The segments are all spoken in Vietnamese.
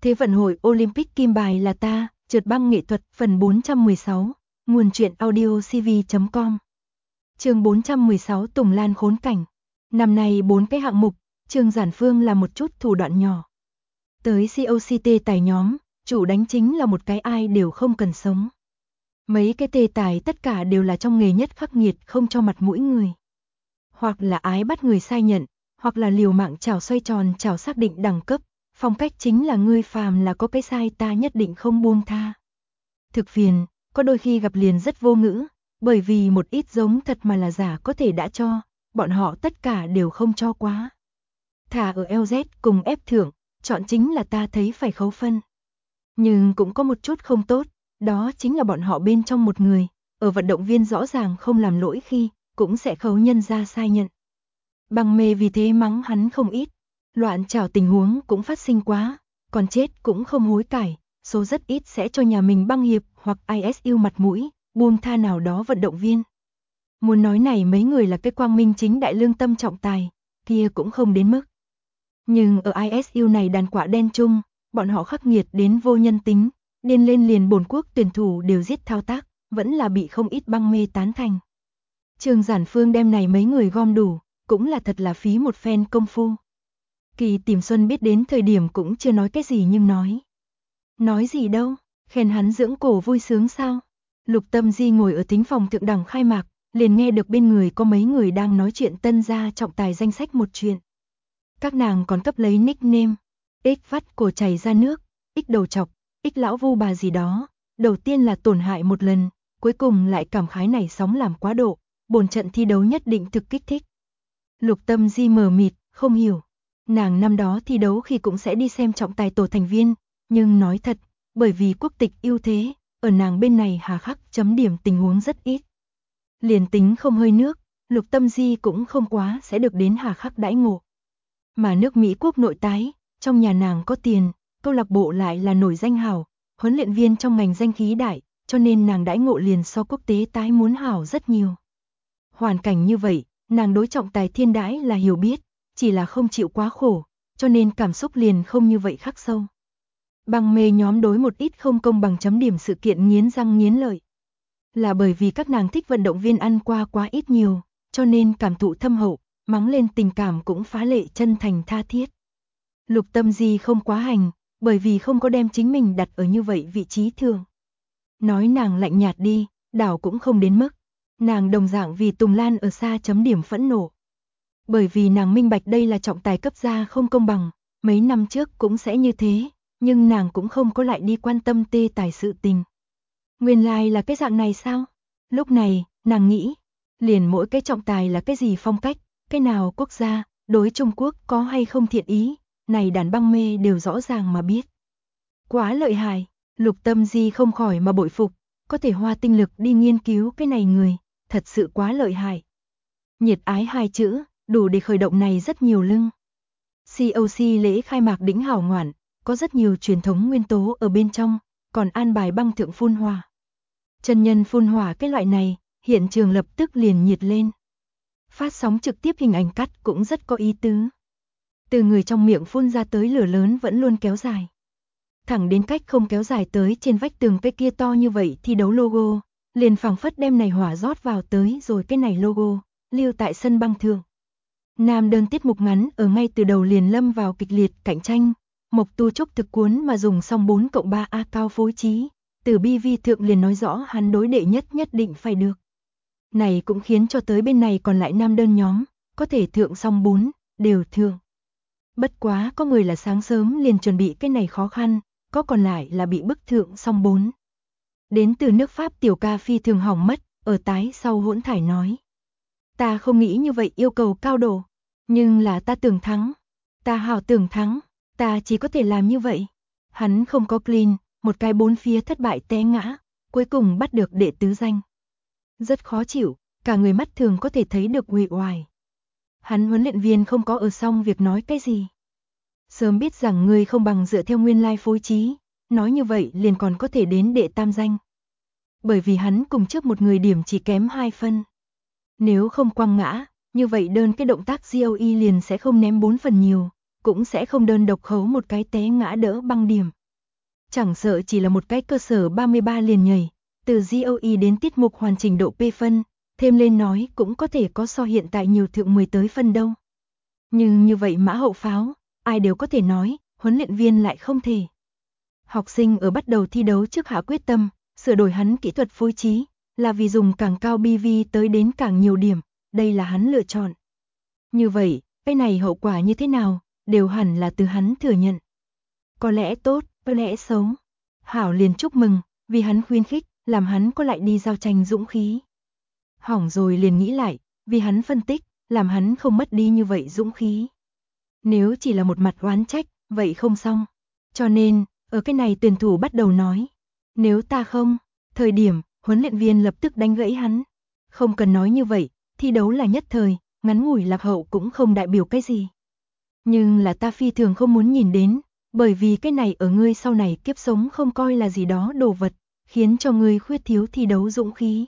Thế vận hội Olympic kim bài là ta, trượt băng nghệ thuật phần 416, nguồn truyện audio cv.com. Chương 416 Tùng Lan khốn cảnh. Năm nay 4 cái hạng mục, Trương Giản Phương là một chút thủ đoạn nhỏ. Tới COCT tài nhóm, chủ đánh chính là một cái ai đều không cần sống. Mấy cái tê tài tất cả đều là trong nghề nhất khắc nghiệt không cho mặt mũi người. Hoặc là ái bắt người sai nhận, hoặc là liều mạng chảo xoay tròn chảo xác định đẳng cấp. Phong cách chính là ngươi phàm là có cái sai ta nhất định không buông tha. Thực phiền, có đôi khi gặp liền rất vô ngữ, bởi vì một ít giống thật mà là giả có thể đã cho, bọn họ tất cả đều không cho quá. Thả ở LZ cùng ép thưởng, chọn chính là ta thấy phải khấu phân. Nhưng cũng có một chút không tốt, đó chính là bọn họ bên trong một người, ở vận động viên rõ ràng không làm lỗi khi, cũng sẽ khấu nhân ra sai nhận. Băng mê vì thế mắng hắn không ít. Loạn trảo tình huống cũng phát sinh quá, còn chết cũng không hối cải, số rất ít sẽ cho nhà mình băng hiệp hoặc ISU mặt mũi, buông tha nào đó vận động viên. Muốn nói này mấy người là cái quang minh chính đại lương tâm trọng tài, kia cũng không đến mức. Nhưng ở ISU này đàn quả đen chung, bọn họ khắc nghiệt đến vô nhân tính, điên lên liền bổn quốc tuyển thủ đều giết thao tác, vẫn là bị không ít băng mê tán thành. Trương Giản Phương đem này mấy người gom đủ, cũng là thật là phí một phen công phu. Kỳ Tìm Xuân biết đến thời điểm cũng chưa nói cái gì nhưng nói. Nói gì đâu, khen hắn dưỡng cổ vui sướng sao. Lục Tâm Di ngồi ở thính phòng thượng đẳng khai mạc, liền nghe được bên người có mấy người đang nói chuyện tân gia trọng tài danh sách một chuyện. Các nàng còn cấp lấy nickname, ích vắt cổ chảy ra nước, ích đầu chọc, ích lão vu bà gì đó. Đầu tiên là tổn hại một lần, cuối cùng lại cảm khái này sóng làm quá độ, bổn trận thi đấu nhất định thực kích thích. Lục Tâm Di mờ mịt, không hiểu. Nàng năm đó thi đấu khi cũng sẽ đi xem trọng tài tổ thành viên, nhưng nói thật, bởi vì quốc tịch ưu thế, ở nàng bên này hà khắc chấm điểm tình huống rất ít. Liền tính không hơi nước, Lục Tâm Di cũng không quá sẽ được đến hà khắc đãi ngộ. Mà nước Mỹ quốc nội tái, trong nhà nàng có tiền, câu lạc bộ lại là nổi danh hảo, huấn luyện viên trong ngành danh khí đại, cho nên nàng đãi ngộ liền so quốc tế tái muốn hảo rất nhiều. Hoàn cảnh như vậy, nàng đối trọng tài thiên đãi là hiểu biết, chỉ là không chịu quá khổ, cho nên cảm xúc liền không như vậy khắc sâu. Băng mê nhóm đối một ít không công bằng chấm điểm sự kiện nghiến răng nghiến lợi. Là bởi vì các nàng thích vận động viên ăn qua quá ít nhiều, cho nên cảm thụ thâm hậu, mắng lên tình cảm cũng phá lệ chân thành tha thiết. Lục Tâm Di không quá hành, bởi vì không có đem chính mình đặt ở như vậy vị trí thường. Nói nàng lạnh nhạt đi, đảo cũng không đến mức. Nàng đồng dạng vì Tùng Lan ở xa chấm điểm phẫn nộ. Bởi vì nàng minh bạch đây là trọng tài cấp ra không công bằng, mấy năm trước cũng sẽ như thế, nhưng nàng cũng không có lại đi quan tâm tê tài sự tình. Nguyên lai là cái dạng này sao? Lúc này, nàng nghĩ, liền mỗi cái trọng tài là cái gì phong cách, cái nào quốc gia, đối Trung Quốc có hay không thiện ý, này đàn băng mê đều rõ ràng mà biết. Quá lợi hại, Lục Tâm Di không khỏi mà bội phục, có thể hoa tinh lực đi nghiên cứu cái này người, thật sự quá lợi hại. Nhiệt ái hai chữ, đủ để khởi động này rất nhiều lưng. COC lễ khai mạc đỉnh hảo ngoạn, có rất nhiều truyền thống nguyên tố ở bên trong, còn an bài băng thượng phun hỏa. Chân nhân phun hỏa cái loại này, hiện trường lập tức liền nhiệt lên. Phát sóng trực tiếp hình ảnh cắt cũng rất có ý tứ. Từ người trong miệng phun ra tới lửa lớn vẫn luôn kéo dài. Thẳng đến cách không kéo dài tới trên vách tường cái kia to như vậy thi đấu logo, liền phảng phất đem này hỏa rót vào tới rồi cái này logo, lưu tại sân băng thượng. Nam đơn tiết mục ngắn ở ngay từ đầu liền lâm vào kịch liệt cạnh tranh, Mộc Tu Trúc thực cuốn mà dùng xong 4+3A cao phối trí, từ BV thượng liền nói rõ hắn đối đệ nhất định phải được. Này cũng khiến cho tới bên này còn lại nam đơn nhóm, có thể thượng xong 4, đều thượng. Bất quá có người là sáng sớm liền chuẩn bị cái này khó khăn, có còn lại là bị bức thượng xong 4. Đến từ nước Pháp tiểu ca phi thường hỏng mất, ở tái sau hỗn thải nói. Ta không nghĩ như vậy yêu cầu cao độ, nhưng là ta tưởng thắng, ta hảo tưởng thắng, ta chỉ có thể làm như vậy. Hắn không có clean, một cái 4 phía thất bại té ngã, cuối cùng bắt được đệ tứ danh. Rất khó chịu, cả người mắt thường có thể thấy được uể oải. Hắn huấn luyện viên không có ở xong việc nói cái gì. Sớm biết rằng người không bằng dựa theo nguyên lai phối trí, nói như vậy liền còn có thể đến đệ tam danh. Bởi vì hắn cùng trước một người điểm chỉ kém 2 phân. Nếu không quăng ngã, như vậy đơn cái động tác GOE liền sẽ không ném 4 phần nhiều, cũng sẽ không đơn độc khấu một cái té ngã đỡ băng điểm. Chẳng sợ chỉ là một cái cơ sở 33 liền nhảy, từ GOE đến tiết mục hoàn chỉnh độ P phân, thêm lên nói cũng có thể có so hiện tại nhiều thượng 10 tới phân đâu. Nhưng như vậy mã hậu pháo, ai đều có thể nói, huấn luyện viên lại không thể. Học sinh ở bắt đầu thi đấu trước hạ quyết tâm, sửa đổi hắn kỹ thuật phối trí, là vì dùng càng cao BV tới đến càng nhiều điểm, đây là hắn lựa chọn. Như vậy, cái này hậu quả như thế nào, đều hẳn là từ hắn thừa nhận. Có lẽ tốt, có lẽ xấu. Hảo liền chúc mừng, vì hắn khuyến khích, làm hắn có lại đi giao tranh dũng khí. Hỏng rồi liền nghĩ lại, vì hắn phân tích, làm hắn không mất đi như vậy dũng khí. Nếu chỉ là một mặt oán trách, vậy không xong. Cho nên, ở cái này tuyển thủ bắt đầu nói. Nếu ta không, thời điểm, huấn luyện viên lập tức đánh gãy hắn. Không cần nói như vậy, thi đấu là nhất thời, ngắn ngủi lạc hậu cũng không đại biểu cái gì. Nhưng là ta phi thường không muốn nhìn đến, bởi vì cái này ở ngươi sau này kiếp sống không coi là gì đó đồ vật, khiến cho ngươi khuyết thiếu thi đấu dũng khí.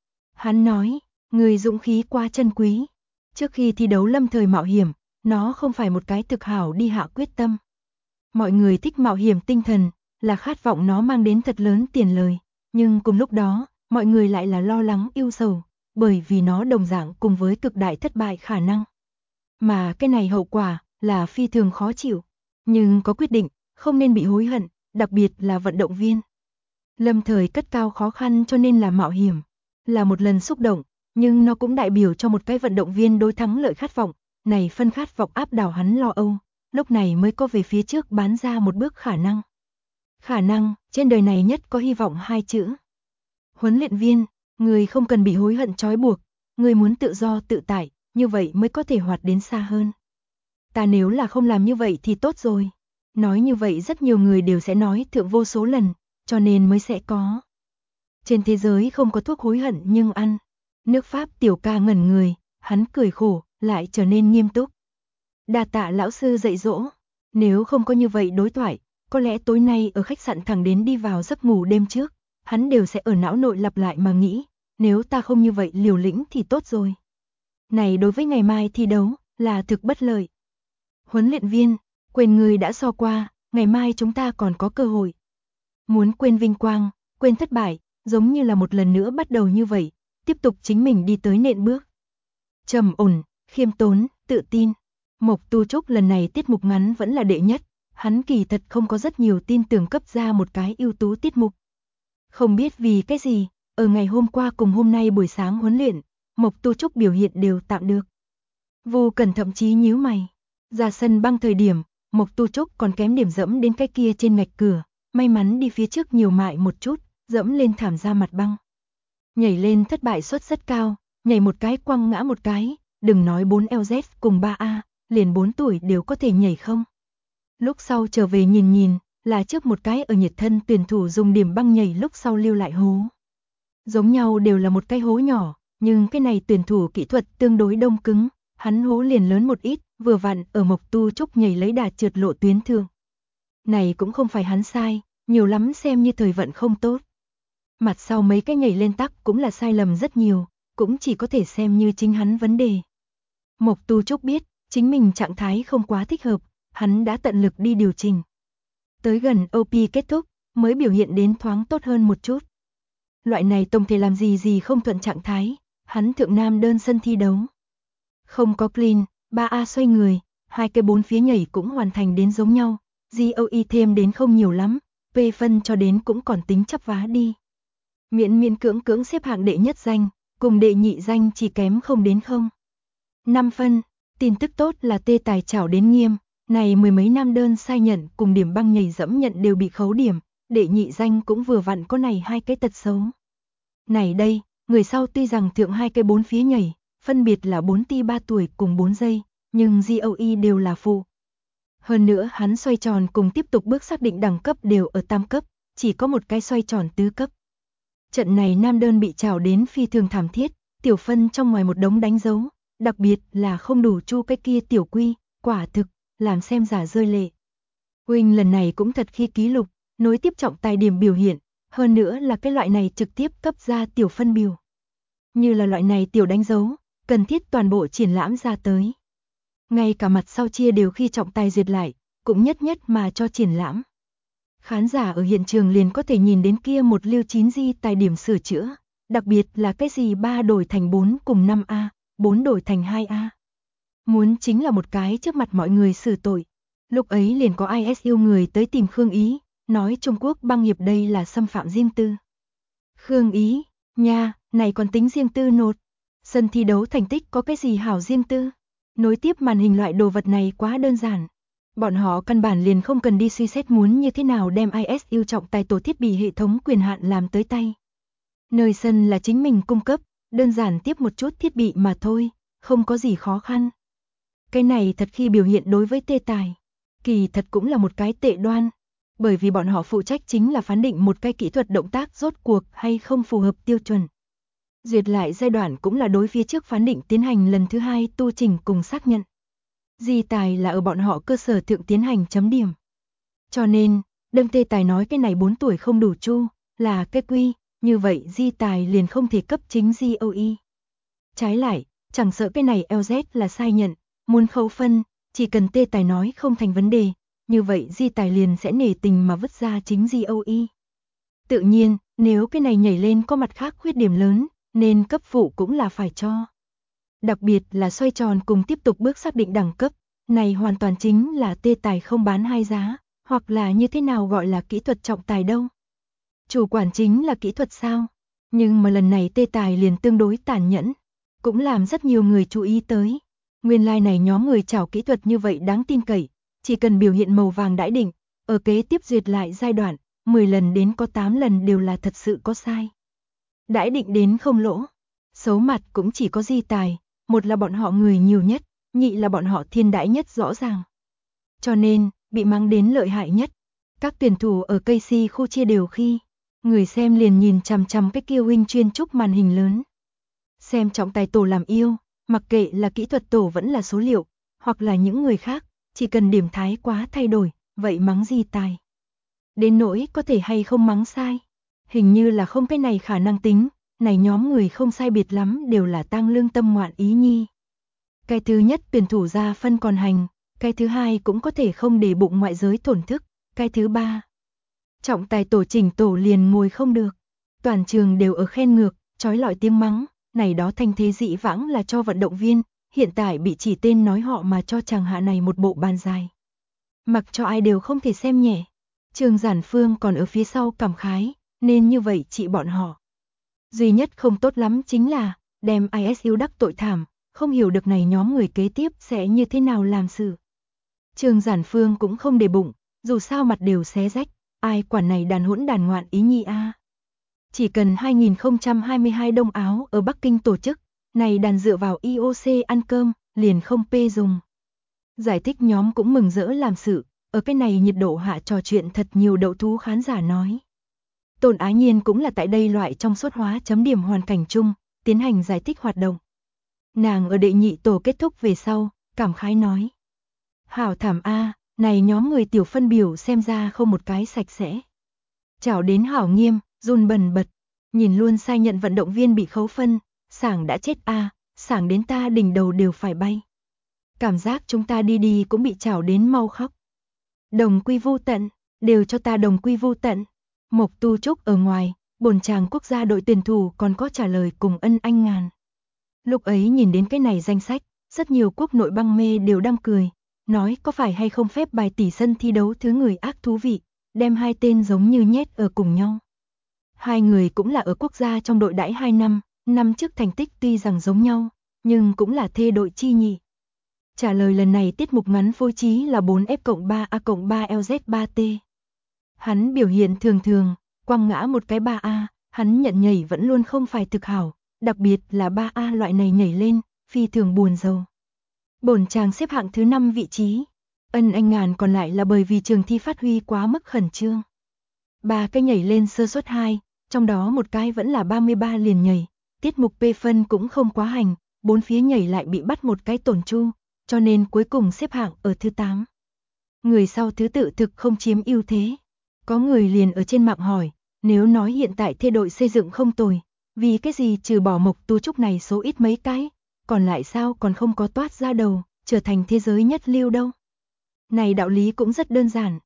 Hắn nói, ngươi dũng khí quá chân quý. Trước khi thi đấu lâm thời mạo hiểm, nó không phải một cái thực hảo đi hạ quyết tâm. Mọi người thích mạo hiểm tinh thần, là khát vọng nó mang đến thật lớn tiền lời, nhưng cùng lúc đó, mọi người lại là lo lắng ưu sầu, bởi vì nó đồng dạng cùng với cực đại thất bại khả năng. Mà cái này hậu quả là phi thường khó chịu, nhưng có quyết định, không nên bị hối hận, đặc biệt là vận động viên. Lâm thời cất cao khó khăn cho nên là mạo hiểm, là một lần xúc động, nhưng nó cũng đại biểu cho một cái vận động viên đối thắng lợi khát vọng, này phân khát vọng áp đảo hắn lo âu, lúc này mới có về phía trước bán ra một bước khả năng. Khả năng, trên đời này nhất có hy vọng hai chữ. Huấn luyện viên, người không cần bị hối hận trói buộc, người muốn tự do tự tại, như vậy mới có thể hoạt đến xa hơn. Ta nếu là không làm như vậy thì tốt rồi. Nói như vậy rất nhiều người đều sẽ nói thượng vô số lần, cho nên mới sẽ có. Trên thế giới không có thuốc hối hận nhưng ăn. Nước Pháp tiểu ca ngẩn người, hắn cười khổ, lại trở nên nghiêm túc. Đa tạ lão sư dạy dỗ, nếu không có như vậy đối thoại, có lẽ tối nay ở khách sạn thẳng đến đi vào giấc ngủ đêm trước, hắn đều sẽ ở não nội lặp lại mà nghĩ, nếu ta không như vậy liều lĩnh thì tốt rồi. Này đối với ngày mai thi đấu, là thực bất lợi. Huấn luyện viên, quên người đã so qua, ngày mai chúng ta còn có cơ hội. Muốn quên vinh quang, quên thất bại, giống như là một lần nữa bắt đầu như vậy, tiếp tục chính mình đi tới nện bước. Trầm ổn, khiêm tốn, tự tin. Mộc Tu Trúc lần này tiết mục ngắn vẫn là đệ nhất, hắn kỳ thật không có rất nhiều tin tưởng cấp ra một cái ưu tú tiết mục. Không biết vì cái gì, ở ngày hôm qua cùng hôm nay buổi sáng huấn luyện, Mộc Tu Trúc biểu hiện đều tạm được. Vô Cần thậm chí nhíu mày. Ra sân băng thời điểm, Mộc Tu Trúc còn kém điểm dẫm đến cái kia trên ngạch cửa, may mắn đi phía trước nhiều mại một chút, dẫm lên thảm ra mặt băng. Nhảy lên thất bại suất rất cao, nhảy một cái quăng ngã một cái, đừng nói 4LZ cùng 3A, liền 4 tuổi đều có thể nhảy không. Lúc sau trở về nhìn, là trước một cái ở nhiệt thân tuyển thủ dùng điểm băng nhảy lúc sau lưu lại hố. Giống nhau đều là một cái hố nhỏ, nhưng cái này tuyển thủ kỹ thuật tương đối đông cứng, hắn hố liền lớn một ít, vừa vặn ở Mộc Tu Trúc nhảy lấy đà trượt lộ tuyến thường. Này cũng không phải hắn sai, nhiều lắm xem như thời vận không tốt. Mặt sau mấy cái nhảy lên tắc cũng là sai lầm rất nhiều, cũng chỉ có thể xem như chính hắn vấn đề. Mộc Tu Trúc biết, chính mình trạng thái không quá thích hợp, hắn đã tận lực đi điều chỉnh. Tới gần OP kết thúc, mới biểu hiện đến thoáng tốt hơn một chút. Loại này tổng thể làm gì không thuận trạng thái, hắn thượng nam đơn sân thi đấu. Không có clean, 3A xoay người, hai cái 4 phía nhảy cũng hoàn thành đến giống nhau, GOE thêm đến không nhiều lắm, P phân cho đến cũng còn tính chấp vá đi. Miễn cưỡng xếp hạng đệ nhất danh, cùng đệ nhị danh chỉ kém không đến không. 5 phân, tin tức tốt là tê tài chảo đến nghiêm, này mười mấy nam đơn sai nhận cùng điểm băng nhảy dẫm nhận đều bị khấu điểm, đệ nhị danh cũng vừa vặn có này hai cái tật xấu. Này đây, người sau tuy rằng thượng hai cái 4 phía nhảy, phân biệt là 4 ti 3 tuổi cùng 4 giây, nhưng GOE đều là phụ. Hơn nữa hắn xoay tròn cùng tiếp tục bước xác định đẳng cấp đều ở tam cấp, chỉ có một cái xoay tròn tứ cấp. Trận này nam đơn bị trảo đến phi thường thảm thiết, tiểu phân trong ngoài một đống đánh dấu, đặc biệt là không đủ chu cái kia tiểu quy, quả thực, làm xem giả rơi lệ. Huynh lần này cũng thật khi ký lục, nối tiếp trọng tài điểm biểu hiện, hơn nữa là cái loại này trực tiếp cấp ra tiểu phân biểu. Như là loại này tiểu đánh dấu, cần thiết toàn bộ triển lãm ra tới. Ngay cả mặt sau chia đều khi trọng tài duyệt lại, cũng nhất mà cho triển lãm. Khán giả ở hiện trường liền có thể nhìn đến kia một liêu 9 di tài điểm sửa chữa, đặc biệt là cái gì 3 đổi thành 4 cùng 5A, 4 đổi thành 2A. Muốn chính là một cái trước mặt mọi người xử tội. Lúc ấy liền có IS yêu người tới tìm Khương Ý, nói Trung Quốc băng nghiệp đây là xâm phạm riêng tư. Khương Ý, nha, này còn tính riêng tư nột. Sân thi đấu thành tích có cái gì hảo riêng tư. Nối tiếp màn hình loại đồ vật này quá đơn giản. Bọn họ căn bản liền không cần đi suy xét muốn như thế nào đem IS yêu trọng tài tổ thiết bị hệ thống quyền hạn làm tới tay. Nơi sân là chính mình cung cấp, đơn giản tiếp một chút thiết bị mà thôi, không có gì khó khăn. Cái này thật khi biểu hiện đối với tê tài, kỳ thật cũng là một cái tệ đoan, bởi vì bọn họ phụ trách chính là phán định một cái kỹ thuật động tác rốt cuộc hay không phù hợp tiêu chuẩn. Duyệt lại giai đoạn cũng là đối phía trước phán định tiến hành lần thứ 2 tu chỉnh cùng xác nhận. Di tài là ở bọn họ cơ sở thượng tiến hành chấm điểm. Cho nên, đương tê tài nói cái này 4 tuổi không đủ chu, là cái quy, như vậy di tài liền không thể cấp chính GOE. Trái lại, chẳng sợ cái này LZ là sai nhận, muốn khấu phân, chỉ cần tê tài nói không thành vấn đề, như vậy di tài liền sẽ nể tình mà vứt ra chính GOE. Tự nhiên, nếu cái này nhảy lên có mặt khác khuyết điểm lớn, nên cấp phụ cũng là phải cho. Đặc biệt là xoay tròn cùng tiếp tục bước xác định đẳng cấp, này hoàn toàn chính là tê tài không bán hai giá, hoặc là như thế nào gọi là kỹ thuật trọng tài đâu. Chủ quản chính là kỹ thuật sao? Nhưng mà lần này tê tài liền tương đối tàn nhẫn, cũng làm rất nhiều người chú ý tới. Nguyên lai này nhóm người chảo kỹ thuật như vậy đáng tin cậy, chỉ cần biểu hiện màu vàng đãi định, ở kế tiếp duyệt lại giai đoạn, 10 lần đến có 8 lần đều là thật sự có sai. Đãi định đến không lỗ, xấu mặt cũng chỉ có di tài, một là bọn họ người nhiều nhất, nhị là bọn họ thiên đãi nhất rõ ràng. Cho nên, bị mắng đến lợi hại nhất. Các tuyển thủ ở KC khu chia đều khi, người xem liền nhìn chằm chằm cái kia huynh chuyên trúc màn hình lớn. Xem trọng tài tổ làm yêu, mặc kệ là kỹ thuật tổ vẫn là số liệu, hoặc là những người khác, chỉ cần điểm thái quá thay đổi, vậy mắng di tài. Đến nỗi có thể hay không mắng sai, hình như là không cái này khả năng tính, này nhóm người không sai biệt lắm đều là tăng lương tâm ngoạn ý nhi. Cái thứ nhất tuyển thủ ra phân còn hành, cái thứ hai cũng có thể không để bụng ngoại giới thổn thức, cái thứ ba. Trọng tài tổ chỉnh tổ liền ngồi không được, toàn trường đều ở khen ngược, trói lọi tiếng mắng, này đó thanh thế dị vãng là cho vận động viên, hiện tại bị chỉ tên nói họ mà cho chàng hạ này một bộ bàn dài. Mặc cho ai đều không thể xem nhẹ, Trương Giản Phương còn ở phía sau cảm khái, nên như vậy trị bọn họ. Duy nhất không tốt lắm chính là, đem ISU đắc tội thảm, không hiểu được này nhóm người kế tiếp sẽ như thế nào làm sự. Trương Giản Phương cũng không để bụng, dù sao mặt đều xé rách, ai quản này đàn hỗn đàn ngoạn ý nhi a. Chỉ cần 2022 Đông Áo ở Bắc Kinh tổ chức, này đàn dựa vào IOC ăn cơm, liền không pê dùng. Giải thích nhóm cũng mừng rỡ làm sự, ở cái này nhiệt độ hạ trò chuyện thật nhiều đậu thú khán giả nói. Tôn Ái Nhiên cũng là tại đây loại trong suốt hóa chấm điểm hoàn cảnh chung, tiến hành giải thích hoạt động. Nàng ở đệ nhị tổ kết thúc về sau, cảm khái nói. Hảo thảm a, này nhóm người tiểu phân biểu xem ra không một cái sạch sẽ. Chảo đến hảo nghiêm, run bần bật, nhìn luôn sai nhận vận động viên bị khấu phân, sảng đã chết a, sảng đến ta đỉnh đầu đều phải bay. Cảm giác chúng ta đi đi cũng bị chảo đến mau khóc. Đồng quy vu tận, đều cho ta đồng quy vu tận. Mộc Tu Trúc ở ngoài, bổn chàng quốc gia đội tuyển thủ còn có trả lời cùng ân anh ngàn. Lúc ấy nhìn đến cái này danh sách, rất nhiều quốc nội băng mê đều đang cười, nói có phải hay không phép bài tỷ sân thi đấu thứ người ác thú vị, đem hai tên giống như nhét ở cùng nhau. Hai người cũng là ở quốc gia trong đội đãi 2 năm, năm trước thành tích tuy rằng giống nhau, nhưng cũng là thê đội chi nhì. Trả lời lần này tiết mục ngắn phối trí là 4F+3A+3LZ3T. Hắn biểu hiện thường thường, quăng ngã một cái 3A, hắn nhận nhảy vẫn luôn không phải thực hảo, đặc biệt là 3A loại này nhảy lên, phi thường buồn rầu. Bổn chàng xếp hạng thứ 5 vị trí, ân anh ngàn còn lại là bởi vì trường thi phát huy quá mức khẩn trương. 3 cái nhảy lên sơ suất 2, trong đó một cái vẫn là 33 liền nhảy, tiết mục P phân cũng không quá hành, 4 phía nhảy lại bị bắt một cái tổn chu, cho nên cuối cùng xếp hạng ở thứ 8. Người sau thứ tự thực không chiếm ưu thế. Có người liền ở trên mạng hỏi, nếu nói hiện tại thê đội xây dựng không tồi, vì cái gì trừ bỏ Mộc Tu Trúc này số ít mấy cái, còn lại sao còn không có toát ra đầu, trở thành thế giới nhất lưu đâu. Này đạo lý cũng rất đơn giản,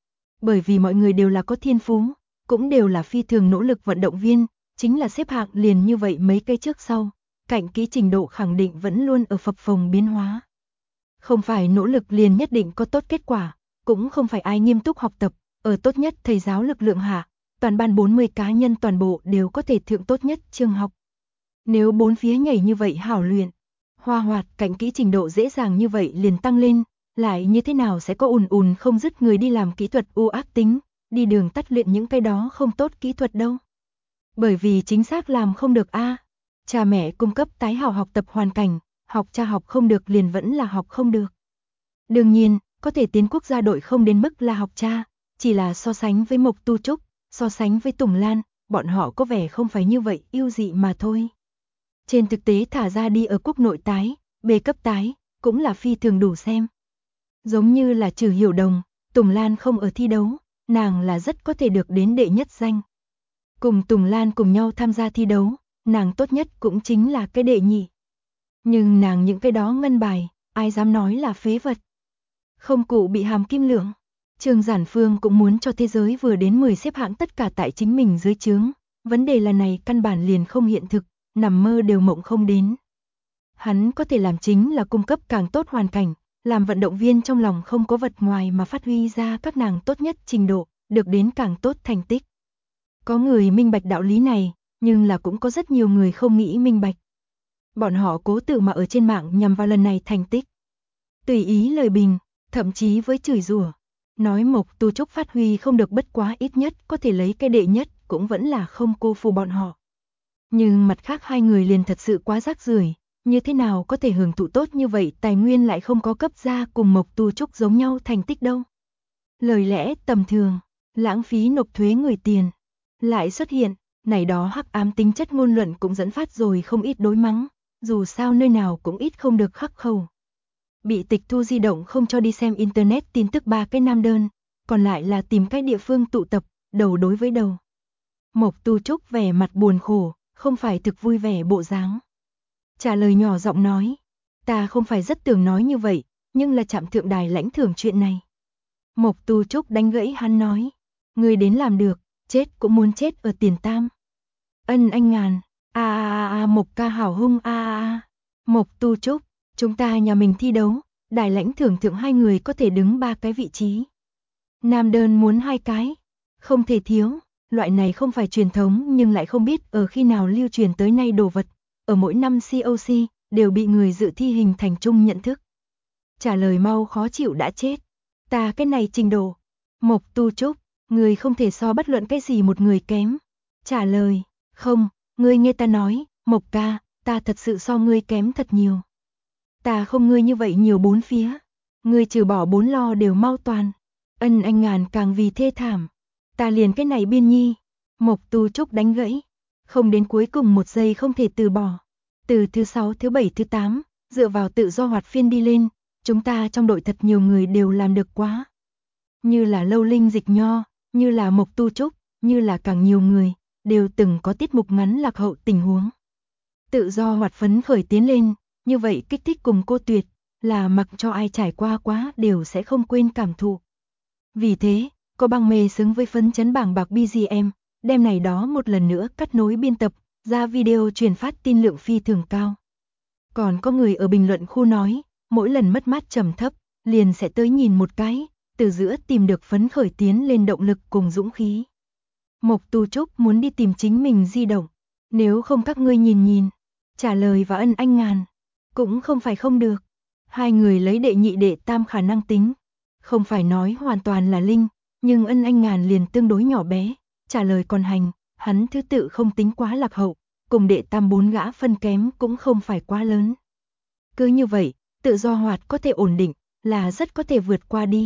Bởi vì mọi người đều là có thiên phú, cũng đều là phi thường nỗ lực vận động viên, chính là xếp hạng liền như vậy mấy cây trước sau, cạnh kỹ trình độ khẳng định vẫn luôn ở phập phồng biến hóa. Không phải nỗ lực liền nhất định có tốt kết quả, cũng không phải ai nghiêm túc học tập, ở tốt nhất thầy giáo lực lượng hạ, toàn ban 40 cá nhân toàn bộ đều có thể thượng tốt nhất trường học. Nếu bốn phía nhảy như vậy hảo luyện, hoa hoạt cạnh kỹ trình độ dễ dàng như vậy liền tăng lên, lại như thế nào sẽ có ùn không dứt người đi làm kỹ thuật u ác tính, đi đường tắt luyện những cái đó không tốt kỹ thuật đâu. Bởi vì chính xác làm không được a. Cha mẹ cung cấp tái hảo học tập hoàn cảnh, học cha học không được liền vẫn là học không được. Đương nhiên, có thể tiến quốc gia đội không đến mức là học cha, chỉ là so sánh với Mộc Tu Trúc, so sánh với Tùng Lan, bọn họ có vẻ không phải như vậy ưu dị mà thôi. Trên thực tế thả ra đi ở quốc nội tái, B cấp tái, cũng là phi thường đủ xem. Giống như là Trừ Hiểu Đồng, Tùng Lan không ở thi đấu, nàng là rất có thể được đến đệ nhất danh. Cùng Tùng Lan cùng nhau tham gia thi đấu, nàng tốt nhất cũng chính là cái đệ nhị. Nhưng nàng những cái đó ngân bài, ai dám nói là phế vật. Không cụ bị hàm kim lượng. Trương Giản Phương cũng muốn cho thế giới vừa đến 10 xếp hạng tất cả tại chính mình dưới trướng. Vấn đề là này căn bản liền không hiện thực, nằm mơ đều mộng không đến. Hắn có thể làm chính là cung cấp càng tốt hoàn cảnh, làm vận động viên trong lòng không có vật ngoài mà phát huy ra các nàng tốt nhất trình độ, được đến càng tốt thành tích. Có người minh bạch đạo lý này, nhưng là cũng có rất nhiều người không nghĩ minh bạch. Bọn họ cố tự mà ở trên mạng nhằm vào lần này thành tích. Tùy ý lời bình, thậm chí với chửi rủa. Nói Mộc Tu Trúc phát huy không được bất quá ít nhất có thể lấy cái đệ nhất cũng vẫn là không cô phụ bọn họ. Nhưng mặt khác hai người liền thật sự quá rác rưởi, như thế nào có thể hưởng thụ tốt như vậy tài nguyên lại không có cấp ra cùng Mộc Tu Trúc giống nhau thành tích đâu. Lời lẽ tầm thường, lãng phí nộp thuế người tiền, lại xuất hiện, này đó hắc ám tính chất ngôn luận cũng dẫn phát rồi không ít đối mắng, dù sao nơi nào cũng ít không được khắc khẩu. Bị tịch thu di động không cho đi xem internet tin tức 3 cái nam đơn, còn lại là tìm cái địa phương tụ tập, đầu đối với đầu. Mộc Tu Trúc vẻ mặt buồn khổ, không phải thực vui vẻ bộ dáng. Trả lời nhỏ giọng nói, ta không phải rất tưởng nói như vậy, nhưng là trạm thượng đài lãnh thưởng chuyện này. Mộc Tu Trúc đánh gãy hắn nói, người đến làm được, chết cũng muốn chết ở tiền tam. Ân anh ngàn, Mộc ca hảo hung Mộc Tu Trúc, chúng ta nhà mình thi đấu, đài lãnh thưởng thượng hai người có thể đứng 3 cái vị trí. Nam đơn muốn 2 cái, không thể thiếu, loại này không phải truyền thống nhưng lại không biết ở khi nào lưu truyền tới nay đồ vật, ở mỗi năm COC đều bị người dự thi hình thành chung nhận thức. Trả lời mau khó chịu đã chết, ta cái này trình độ. Mộc Tu Trúc, người không thể so bất luận cái gì một người kém. Trả lời, không, ngươi nghe ta nói, Mộc ca, ta thật sự so ngươi kém thật nhiều. Ta không ngươi như vậy nhiều bốn phía, ngươi trừ bỏ 4 lo đều mau toàn. Ân anh ngàn càng vì thê thảm, ta liền cái này biên nhi. Mộc Tu Trúc đánh gãy, không đến cuối cùng một giây không thể từ bỏ. Từ thứ 6, thứ 7, thứ 8, dựa vào tự do hoạt phiên đi lên, chúng ta trong đội thật nhiều người đều làm được quá. Như là Lâu Linh Dịch Nho, như là Mộc Tu Trúc, như là càng nhiều người, đều từng có tiết mục ngắn lạc hậu tình huống. Tự do hoạt phấn khởi tiến lên, như vậy kích thích cùng cô tuyệt, là mặc cho ai trải qua quá đều sẽ không quên cảm thụ. Vì thế, có băng mê xứng với phấn chấn bảng bạc BGM, đem này đó một lần nữa cắt nối biên tập, ra video truyền phát tin lượng phi thường cao. Còn có người ở bình luận khu nói, mỗi lần mất mát trầm thấp, liền sẽ tới nhìn một cái, từ giữa tìm được phấn khởi tiến lên động lực cùng dũng khí. Mộc Tu Trúc muốn đi tìm chính mình di động, nếu không các ngươi nhìn nhìn. Trả lời và ân anh ngàn, cũng không phải không được. Hai người lấy đệ nhị đệ tam khả năng tính, không phải nói hoàn toàn là linh, nhưng ân anh ngàn liền tương đối nhỏ bé. Trả lời còn hành, hắn thứ tự không tính quá lạc hậu, cùng đệ tam 4 gã phân kém cũng không phải quá lớn. Cứ như vậy, tự do hoạt có thể ổn định, là rất có thể vượt qua đi.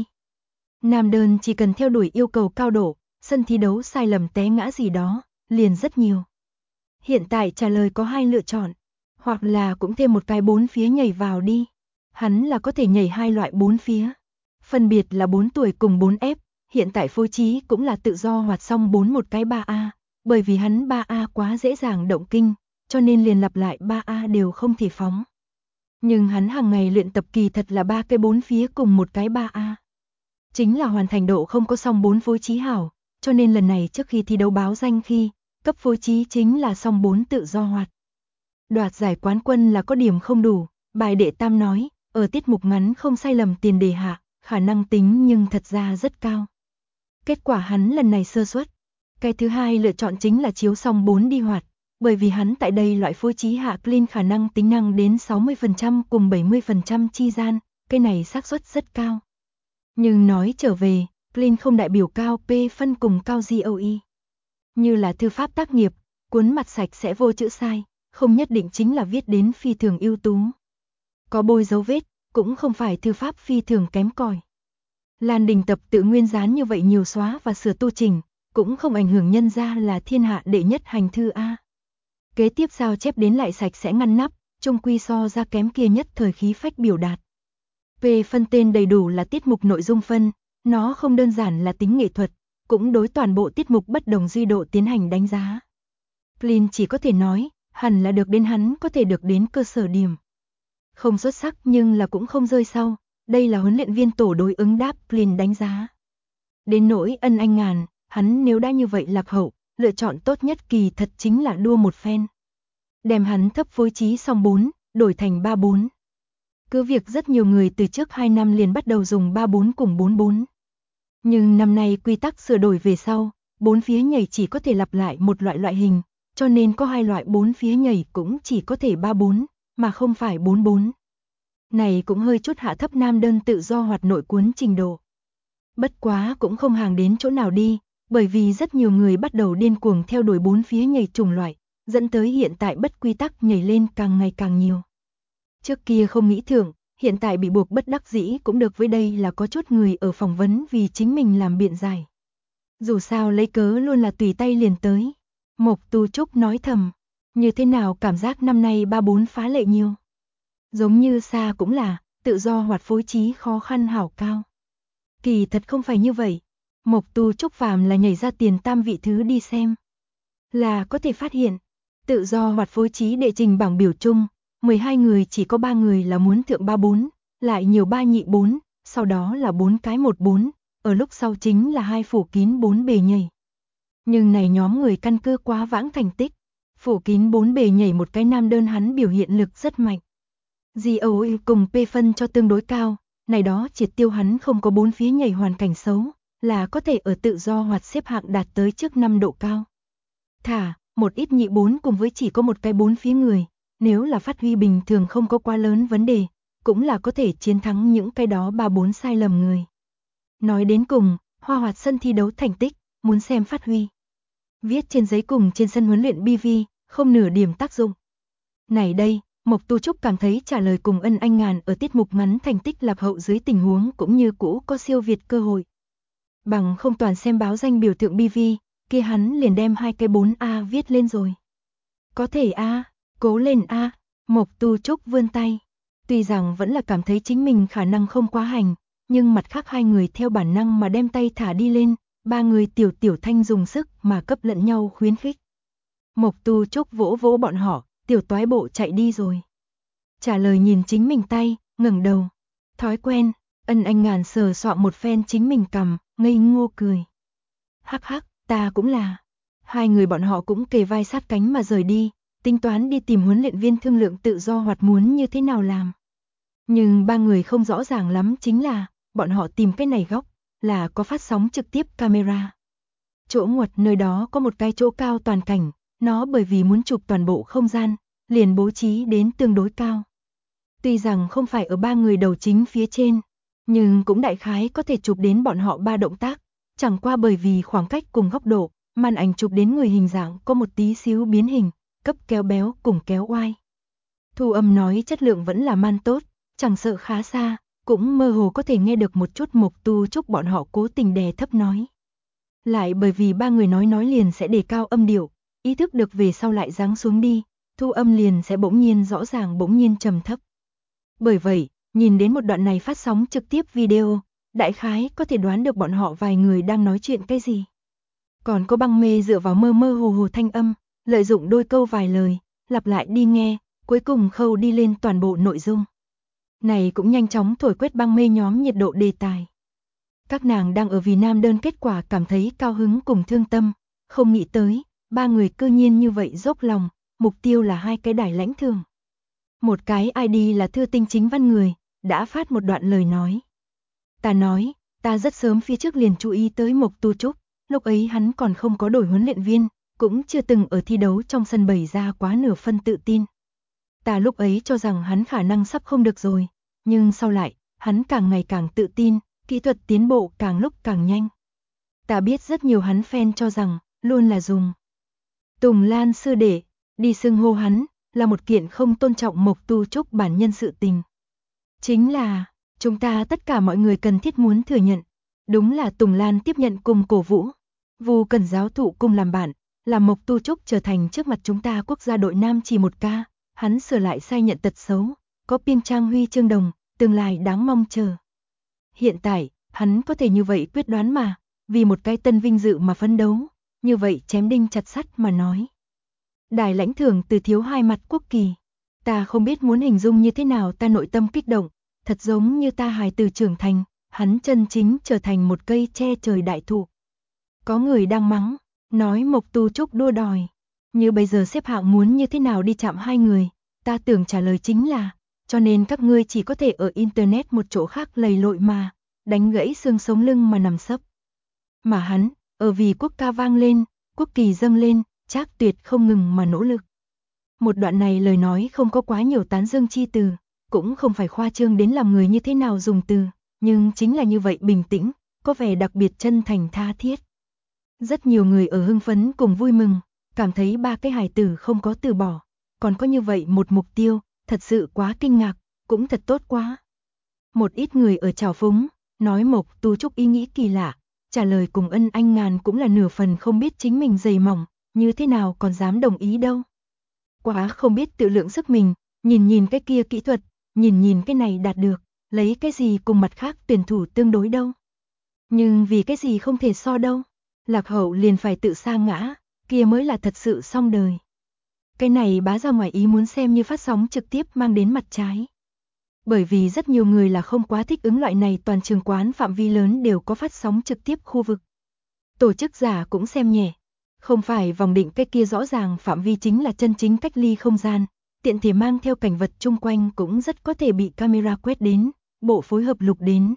Nam đơn chỉ cần theo đuổi yêu cầu cao độ, sân thi đấu sai lầm té ngã gì đó, liền rất nhiều. Hiện tại trả lời có 2 lựa chọn, hoặc là cũng thêm một cái 4 phía nhảy vào đi. Hắn là có thể nhảy 2 loại 4 phía. Phân biệt là 4 tuổi cùng 4F, hiện tại phối trí cũng là tự do hoạt xong 4 một cái 3A, bởi vì hắn 3A quá dễ dàng động kinh, cho nên liền lặp lại 3A đều không thể phóng. Nhưng hắn hàng ngày luyện tập kỳ thật là 3 cái 4 phía cùng một cái 3A. chính là hoàn thành độ không có song 4 phối trí hảo, cho nên lần này trước khi thi đấu báo danh khi, cấp phối trí chính là song 4 tự do hoạt. Đoạt giải quán quân là có điểm không đủ, bài đệ tam nói, ở tiết mục ngắn không sai lầm tiền đề hạ, khả năng tính nhưng thật ra rất cao. Kết quả hắn lần này sơ suất. Cái thứ hai lựa chọn chính là chiếu song 4 đi hoạt, bởi vì hắn tại đây loại phối trí hạ clean khả năng tính năng đến 60% cùng 70% chi gian, cái này xác suất rất cao. Nhưng nói trở về, clean không đại biểu cao P phân cùng cao GOE. Như là thư pháp tác nghiệp, cuốn mặt sạch sẽ vô chữ sai, không nhất định chính là viết đến phi thường ưu tú. Có bôi dấu vết, cũng không phải thư pháp phi thường kém cỏi. Lan Đình tập tự nguyên dán như vậy nhiều xóa và sửa tu chỉnh, cũng không ảnh hưởng nhân ra là thiên hạ đệ nhất hành thư A. Kế tiếp sao chép đến lại sạch sẽ ngăn nắp, trung quy so ra kém kia nhất thời khí phách biểu đạt. P phân tên đầy đủ là tiết mục nội dung phân, nó không đơn giản là tính nghệ thuật, cũng đối toàn bộ tiết mục bất đồng duy độ tiến hành đánh giá. Clean chỉ có thể nói, hẳn là được đến hắn có thể được đến cơ sở điểm. Không xuất sắc nhưng là cũng không rơi sau, đây là huấn luyện viên tổ đối ứng đáp Clean đánh giá. Đến nỗi Ân Anh Ngàn, hắn nếu đã như vậy lạc hậu, lựa chọn tốt nhất kỳ thật chính là đua một phen. Đem hắn thấp phối trí song 4, đổi thành 3-4. Cứ việc rất nhiều người từ trước 2 năm liền bắt đầu dùng 3-4 cùng 4-4. Nhưng năm nay quy tắc sửa đổi về sau, 4 phía nhảy chỉ có thể lặp lại một loại hình, cho nên có 2 loại 4 phía nhảy cũng chỉ có thể 3-4, mà không phải 4-4. Này cũng hơi chút hạ thấp nam đơn tự do hoạt nội cuốn trình độ. Bất quá cũng không hàng đến chỗ nào đi, bởi vì rất nhiều người bắt đầu điên cuồng theo đuổi 4 phía nhảy chủng loại, dẫn tới hiện tại bất quy tắc nhảy lên càng ngày càng nhiều. Trước kia không nghĩ thưởng, hiện tại bị buộc bất đắc dĩ cũng được, với đây là có chút người ở phỏng vấn vì chính mình làm biện giải. Dù sao lấy cớ luôn là tùy tay liền tới. Mộc Tu Trúc nói thầm, như thế nào cảm giác năm nay 3-4 phá lệ nhiều. Giống như xa cũng là, tự do hoạt phối trí khó khăn hảo cao. Kỳ thật không phải như vậy, Mộc Tu Trúc phàm là nhảy ra tiền tam vị thứ đi xem. Là có thể phát hiện, tự do hoạt phối trí đệ trình bảng biểu chung, 12 người chỉ có 3 người là muốn thượng 3-4, lại nhiều 3 nhị 4, sau đó là 4 cái 1-4, ở lúc sau chính là 2 phủ kín 4 bề nhảy. Nhưng này nhóm người căn cơ quá vãng thành tích, phủ kín 4 bề nhảy một cái nam đơn hắn biểu hiện lực rất mạnh. GOE cùng P phân cho tương đối cao, này đó triệt tiêu hắn không có 4 phía nhảy hoàn cảnh xấu, là có thể ở tự do hoạt xếp hạng đạt tới trước 5 độ cao. Thả, một ít nhị 4 cùng với chỉ có một cái 4 phía người, nếu là phát huy bình thường không có quá lớn vấn đề, cũng là có thể chiến thắng những cái đó 3-4 sai lầm người. Nói đến cùng, Hoa Hoạt sân thi đấu thành tích, muốn xem phát huy. Viết trên giấy cùng trên sân huấn luyện BV, không nửa điểm tác dụng. Này đây, Mộc Tu Trúc cảm thấy trả lời cùng Ân Anh Ngàn ở tiết mục ngắn thành tích lạc hậu dưới tình huống cũng như cũ có siêu việt cơ hội. Bằng không toàn xem báo danh biểu tượng BV, kia hắn liền đem 2 cái 4A viết lên rồi. Có thể A, cố lên A, Mộc Tu Trúc vươn tay. Tuy rằng vẫn là cảm thấy chính mình khả năng không quá hành, nhưng mặt khác 2 người theo bản năng mà đem tay thả đi lên, 3 người tiểu thanh dùng sức mà cấp lẫn nhau khuyến khích. Mộc Tu Trúc vỗ vỗ bọn họ, tiểu toái bộ chạy đi rồi. Trả lời nhìn chính mình tay, ngẩng đầu. Thói quen, Ân Anh Ngàn sờ soạng một phen chính mình cằm, ngây ngô cười. Hắc hắc, ta cũng là. 2 người bọn họ cũng kề vai sát cánh mà rời đi, tính toán đi tìm huấn luyện viên thương lượng tự do hoạt muốn như thế nào làm. Nhưng 3 người không rõ ràng lắm chính là, bọn họ tìm cái này góc, là có phát sóng trực tiếp camera. Chỗ ngoặt nơi đó có một cái chỗ cao toàn cảnh, nó bởi vì muốn chụp toàn bộ không gian, liền bố trí đến tương đối cao. Tuy rằng không phải ở 3 người đầu chính phía trên, nhưng cũng đại khái có thể chụp đến bọn họ 3 động tác, chẳng qua bởi vì khoảng cách cùng góc độ, màn ảnh chụp đến người hình dạng có một tí xíu biến hình, cấp kéo béo cùng kéo oai. Thu âm nói chất lượng vẫn là man tốt, chẳng sợ khá xa, cũng mơ hồ có thể nghe được một chút Mộc Tu Trúc bọn họ cố tình đè thấp nói. Lại bởi vì 3 người nói liền sẽ đề cao âm điệu, ý thức được về sau lại giáng xuống đi, thu âm liền sẽ bỗng nhiên rõ ràng bỗng nhiên trầm thấp. Bởi vậy, nhìn đến một đoạn này phát sóng trực tiếp video, đại khái có thể đoán được bọn họ vài người đang nói chuyện cái gì. Còn có Băng Mê dựa vào mơ mơ hồ hồ thanh âm, lợi dụng đôi câu vài lời, lặp lại đi nghe, cuối cùng khâu đi lên toàn bộ nội dung. Này cũng nhanh chóng thổi quét Băng Mê nhóm nhiệt độ đề tài. Các nàng đang ở vì nam đơn kết quả cảm thấy cao hứng cùng thương tâm, không nghĩ tới, ba người cư nhiên như vậy dốc lòng, mục tiêu là hai cái đài lãnh thưởng. Một cái ID là Thư Tinh chính văn người, đã phát một đoạn lời nói. Ta nói, ta rất sớm phía trước liền chú ý tới Mộc Tu Trúc, lúc ấy hắn còn không có đổi huấn luyện viên, cũng chưa từng ở thi đấu trong sân bày ra quá nửa phân tự tin. Ta lúc ấy cho rằng hắn khả năng sắp không được rồi, nhưng sau lại, hắn càng ngày càng tự tin, kỹ thuật tiến bộ càng lúc càng nhanh. Ta biết rất nhiều hắn fan cho rằng, luôn là dùng Tùng Lan sư đệ, đi xưng hô hắn, là một kiện không tôn trọng Mộc Tu Trúc bản nhân sự tình. Chính là, chúng ta tất cả mọi người cần thiết muốn thừa nhận, đúng là Tùng Lan tiếp nhận cùng cổ vũ. Vu Cần giáo thụ cùng làm bạn, làm Mộc Tu Trúc trở thành trước mặt chúng ta quốc gia đội nam chỉ một ca, hắn sửa lại sai nhận tật xấu, có Piêng Trang huy chương đồng, tương lai đáng mong chờ. Hiện tại, hắn có thể như vậy quyết đoán mà, vì một cái tân vinh dự mà phấn đấu, như vậy chém đinh chặt sắt mà nói. Đài lãnh thưởng từ thiếu hai mặt quốc kỳ, ta không biết muốn hình dung như thế nào, ta nội tâm kích động, thật giống như ta hài từ trưởng thành, hắn chân chính trở thành một cây che trời đại thụ. Có người đang mắng, nói Mộc Tu Trúc đua đòi, như bây giờ xếp hạng muốn như thế nào đi chạm hai người, ta tưởng trả lời chính là, cho nên các ngươi chỉ có thể ở internet một chỗ khác lầy lội mà, đánh gãy xương sống lưng mà nằm sấp. Mà hắn, ở vì quốc ca vang lên, quốc kỳ dâng lên, Trác Tuyệt không ngừng mà nỗ lực. Một đoạn này lời nói không có quá nhiều tán dương chi từ, cũng không phải khoa trương đến làm người như thế nào dùng từ, nhưng chính là như vậy bình tĩnh, có vẻ đặc biệt chân thành tha thiết. Rất nhiều người ở hưng phấn cùng vui mừng, cảm thấy ba cái hài tử không có từ bỏ, còn có như vậy một mục tiêu, thật sự quá kinh ngạc, cũng thật tốt quá. Một ít người ở trào phúng, nói Mộc Tu Trúc ý nghĩ kỳ lạ, trả lời cùng Ân Anh Ngàn cũng là nửa phần không biết chính mình dày mỏng, như thế nào còn dám đồng ý đâu. Quá không biết tự lượng sức mình, nhìn cái kia kỹ thuật, nhìn cái này đạt được, lấy cái gì cùng mặt khác tuyển thủ tương đối đâu. Nhưng vì cái gì không thể so đâu, lạc hậu liền phải tự sa ngã, kia mới là thật sự xong đời. Cái này bá ra ngoài ý muốn xem như phát sóng trực tiếp mang đến mặt trái. Bởi vì rất nhiều người là không quá thích ứng loại này, toàn trường quán phạm vi lớn đều có phát sóng trực tiếp khu vực. Tổ chức giả cũng xem nhẹ, không phải vòng định cái kia rõ ràng phạm vi chính là chân chính cách ly không gian, tiện thể mang theo cảnh vật chung quanh cũng rất có thể bị camera quét đến, bộ phối hợp lục đến.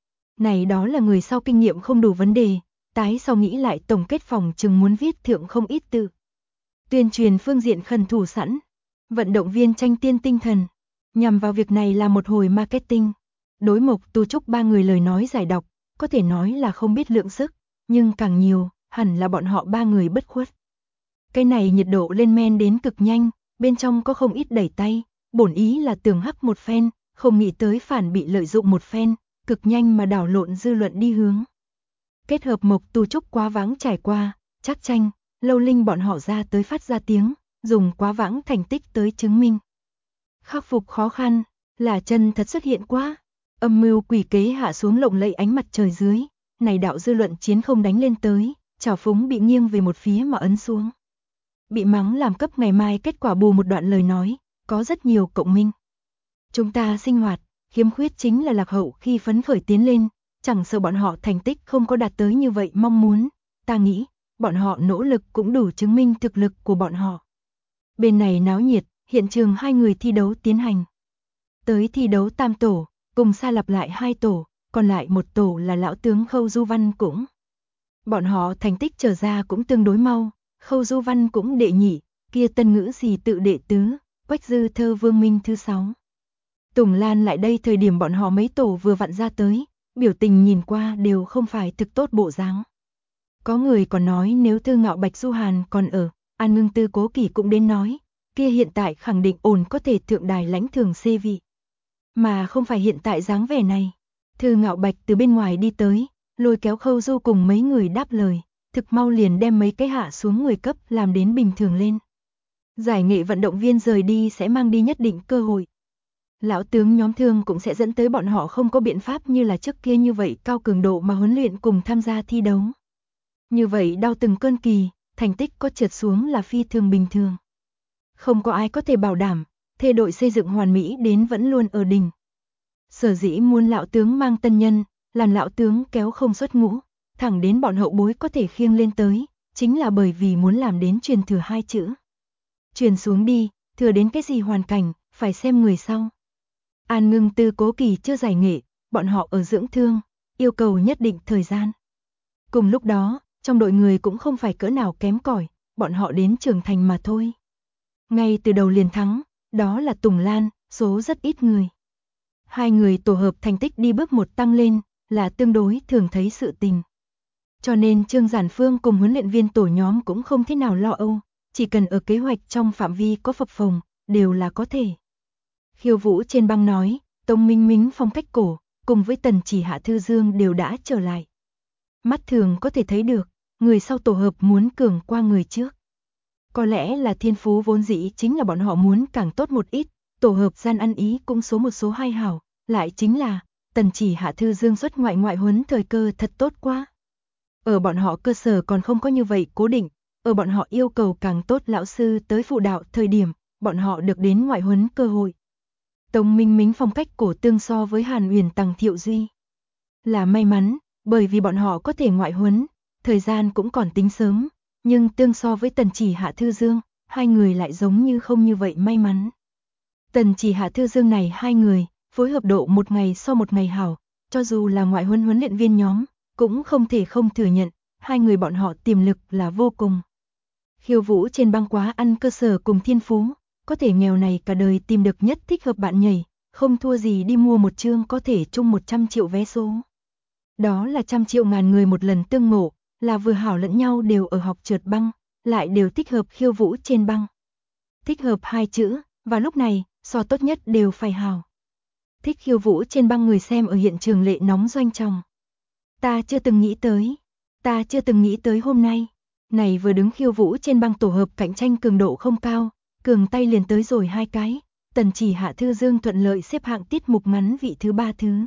Này đó là người sau kinh nghiệm không đủ vấn đề, tái sau nghĩ lại tổng kết phòng chừng muốn viết thượng không ít từ. Tuyên truyền phương diện khẩn thủ sẵn, vận động viên tranh tiên tinh thần, nhằm vào việc này là một hồi marketing. Đối Mộc Tu Trúc ba người lời nói giải độc, có thể nói là không biết lượng sức, nhưng càng nhiều, hẳn là bọn họ ba người bất khuất. Cái này nhiệt độ lên men đến cực nhanh, bên trong có không ít đẩy tay, bổn ý là tưởng hắc một phen, không nghĩ tới phản bị lợi dụng một phen, cực nhanh mà đảo lộn dư luận đi hướng. Kết hợp Mộc Tu Trúc quá vãng trải qua, Trác Tranh, Lâu Linh bọn họ ra tới phát ra tiếng, dùng quá vãng thành tích tới chứng minh. Khắc phục khó khăn, là chân thật xuất hiện quá, âm mưu quỷ kế hạ xuống lộng lẫy ánh mặt trời dưới, này đạo dư luận chiến không đánh lên tới, trào phúng bị nghiêng về một phía mà ấn xuống. Bị mắng làm cấp ngày mai kết quả bù một đoạn lời nói, có rất nhiều cộng minh. Chúng ta sinh hoạt, khiếm khuyết chính là lạc hậu khi phấn khởi tiến lên, chẳng sợ bọn họ thành tích không có đạt tới như vậy mong muốn, ta nghĩ, bọn họ nỗ lực cũng đủ chứng minh thực lực của bọn họ. Bên này náo nhiệt, hiện trường hai người thi đấu tiến hành. Tới thi đấu tam tổ, cùng xa lặp lại hai tổ, còn lại một tổ là lão tướng Khâu Du Văn cũng. Bọn họ thành tích trở ra cũng tương đối mau, Khâu Du Văn cũng đệ nhị, kia Tân Ngữ gì tự đệ tứ, Quách Dư Thơ Vương Minh thứ 6. Tùng Lan lại đây thời điểm bọn họ mấy tổ vừa vặn ra tới, biểu tình nhìn qua đều không phải thực tốt bộ dáng. Có người còn nói nếu Thư Ngạo Bạch Du Hàn còn ở, An Ngưng Tư Cố Kỳ cũng đến nói, kia hiện tại khẳng định ổn có thể thượng đài lãnh thường xê vị. Mà không phải hiện tại dáng vẻ này. Thư Ngạo Bạch từ bên ngoài đi tới, lôi kéo Khâu Du cùng mấy người đáp lời, thực mau liền đem mấy cái hạ xuống người cấp làm đến bình thường lên. Giải nghệ vận động viên rời đi sẽ mang đi nhất định cơ hội. Lão tướng nhóm thương cũng sẽ dẫn tới bọn họ không có biện pháp như là trước kia như vậy cao cường độ mà huấn luyện cùng tham gia thi đấu. Như vậy đau từng cơn kỳ, thành tích có trượt xuống là phi thường bình thường. Không có ai có thể bảo đảm, thê đội xây dựng hoàn mỹ đến vẫn luôn ở đỉnh. Sở dĩ muốn lão tướng mang tân nhân, làm lão tướng kéo không xuất ngũ, thẳng đến bọn hậu bối có thể khiêng lên tới, chính là bởi vì muốn làm đến truyền thừa 2 chữ. Truyền xuống đi, thừa đến cái gì hoàn cảnh, phải xem người sau. An Ngưng Tư Cố Kỳ chưa giải nghệ, bọn họ ở dưỡng thương, yêu cầu nhất định thời gian. Cùng lúc đó, trong đội người cũng không phải cỡ nào kém cỏi, bọn họ đến trưởng thành mà thôi. Ngay từ đầu liền thắng, đó là Tùng Lan, số rất ít người. 2 người tổ hợp thành tích đi bước một tăng lên, là tương đối thường thấy sự tình. Cho nên Trương Giản Phương cùng huấn luyện viên tổ nhóm cũng không thế nào lo âu, chỉ cần ở kế hoạch trong phạm vi có phập phồng, đều là có thể. Khiêu Vũ trên băng nói, Tống Minh Mính phong cách cổ, cùng với Tần Chỉ Hạ Thư Dương đều đã trở lại. Mắt thường có thể thấy được, người sau tổ hợp muốn cường qua người trước. Có lẽ là thiên phú vốn dĩ chính là bọn họ muốn càng tốt một ít, tổ hợp gian ăn ý cũng số một số 2 hảo, lại chính là Tần Chỉ Hạ Thư Dương xuất ngoại huấn thời cơ thật tốt quá. Ở bọn họ cơ sở còn không có như vậy cố định, ở bọn họ yêu cầu càng tốt lão sư tới phụ đạo thời điểm, bọn họ được đến ngoại huấn cơ hội. Tống Minh Mính phong cách cổ tương so với Hàn Uyển Tằng Thiệu Duy. Là may mắn, bởi vì bọn họ có thể ngoại huấn, thời gian cũng còn tính sớm, nhưng tương so với Tần Chỉ Hạ Thư Dương, 2 người lại giống như không như vậy may mắn. Tần Chỉ Hạ Thư Dương này 2 người, phối hợp độ một ngày so một ngày hảo, cho dù là ngoại huấn huấn luyện viên nhóm, cũng không thể không thừa nhận, 2 người bọn họ tiềm lực là vô cùng. Khiêu Vũ trên băng quá ăn cơ sở cùng thiên phú, có thể nghèo này cả đời tìm được nhất thích hợp bạn nhảy, không thua gì đi mua một chương có thể chung 100 triệu vé số. Đó là 100 triệu ngàn người một lần tương ngộ, là vừa hảo lẫn nhau đều ở học trượt băng, lại đều thích hợp khiêu vũ trên băng. Thích hợp 2 chữ, và lúc này, so tốt nhất đều phải hảo. Thích khiêu vũ trên băng người xem ở hiện trường lệ nóng doanh tròng. Ta chưa từng nghĩ tới hôm nay. Này vừa đứng khiêu vũ trên băng tổ hợp cạnh tranh cường độ không cao, cường tay liền tới rồi 2 cái. Tần Chỉ Hạ Thư Dương thuận lợi xếp hạng tiết mục ngắn vị thứ 3 thứ.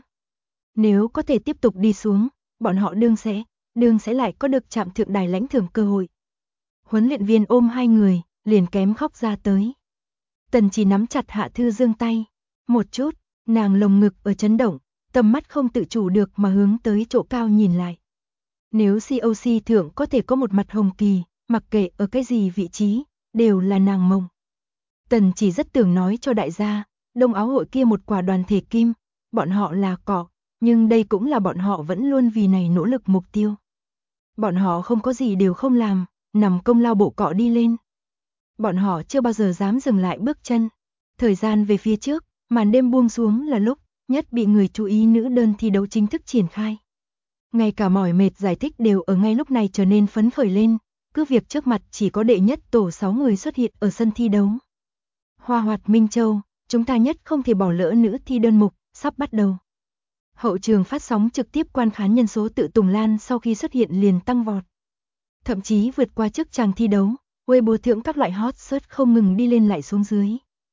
Nếu có thể tiếp tục đi xuống, bọn họ đương sẽ lại có được chạm thượng đài lãnh thưởng cơ hội. Huấn luyện viên ôm 2 người, liền kém khóc ra tới. Tần Chỉ nắm chặt Hạ Thư Dương tay, một chút, nàng lồng ngực ở chấn động, tầm mắt không tự chủ được mà hướng tới chỗ cao nhìn lại. Nếu COC thượng có thể có một mặt hồng kỳ, mặc kệ ở cái gì vị trí, đều là nàng mộng. Tần Chỉ rất tưởng nói cho đại gia, đông áo hội kia một quả đoàn thể kim, bọn họ là cọ, nhưng đây cũng là bọn họ vẫn luôn vì này nỗ lực mục tiêu. Bọn họ không có gì đều không làm, nằm công lao bộ cọ đi lên. Bọn họ chưa bao giờ dám dừng lại bước chân. Thời gian về phía trước, màn đêm buông xuống là lúc nhất bị người chú ý nữ đơn thi đấu chính thức triển khai. Ngay cả mỏi mệt giải thích đều ở ngay lúc này trở nên phấn khởi lên, cứ việc trước mặt chỉ có đệ nhất tổ 6 người xuất hiện ở sân thi đấu. Hoa Hoạt Minh Châu, chúng ta nhất không thể bỏ lỡ nữ thi đơn mục, sắp bắt đầu. Hậu trường phát sóng trực tiếp quan khán nhân số tự Tùng Lan sau khi xuất hiện liền tăng vọt. Thậm chí vượt qua trước chàng thi đấu, Weibo thượng các loại hot search không ngừng đi lên lại xuống dưới.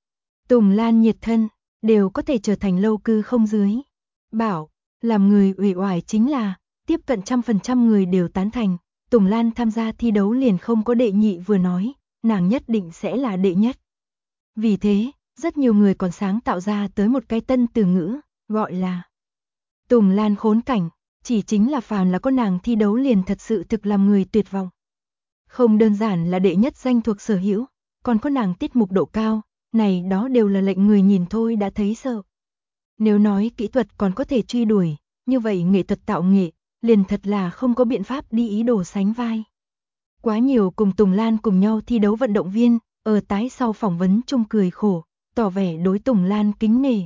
Tùng Lan nhiệt thân, đều có thể trở thành lâu cư không dưới. Bảo, làm người uể oải chính là, tiếp cận 100% người đều tán thành, Tùng Lan tham gia thi đấu liền không có đệ nhị vừa nói, nàng nhất định sẽ là đệ nhất. Vì thế, rất nhiều người còn sáng tạo ra tới một cái tân từ ngữ, gọi là Tùng Lan khốn cảnh, chỉ chính là phàm là có nàng thi đấu liền thật sự thực làm người tuyệt vọng. Không đơn giản là đệ nhất danh thuộc sở hữu, còn có nàng tiết mục độ cao, này đó đều là lệnh người nhìn thôi đã thấy sợ. Nếu nói kỹ thuật còn có thể truy đuổi, như vậy nghệ thuật tạo nghệ, liền thật là không có biện pháp đi ý đồ sánh vai. Quá nhiều cùng Tùng Lan cùng nhau thi đấu vận động viên, ở tái sau phỏng vấn chung cười khổ, tỏ vẻ đối Tùng Lan kính nể.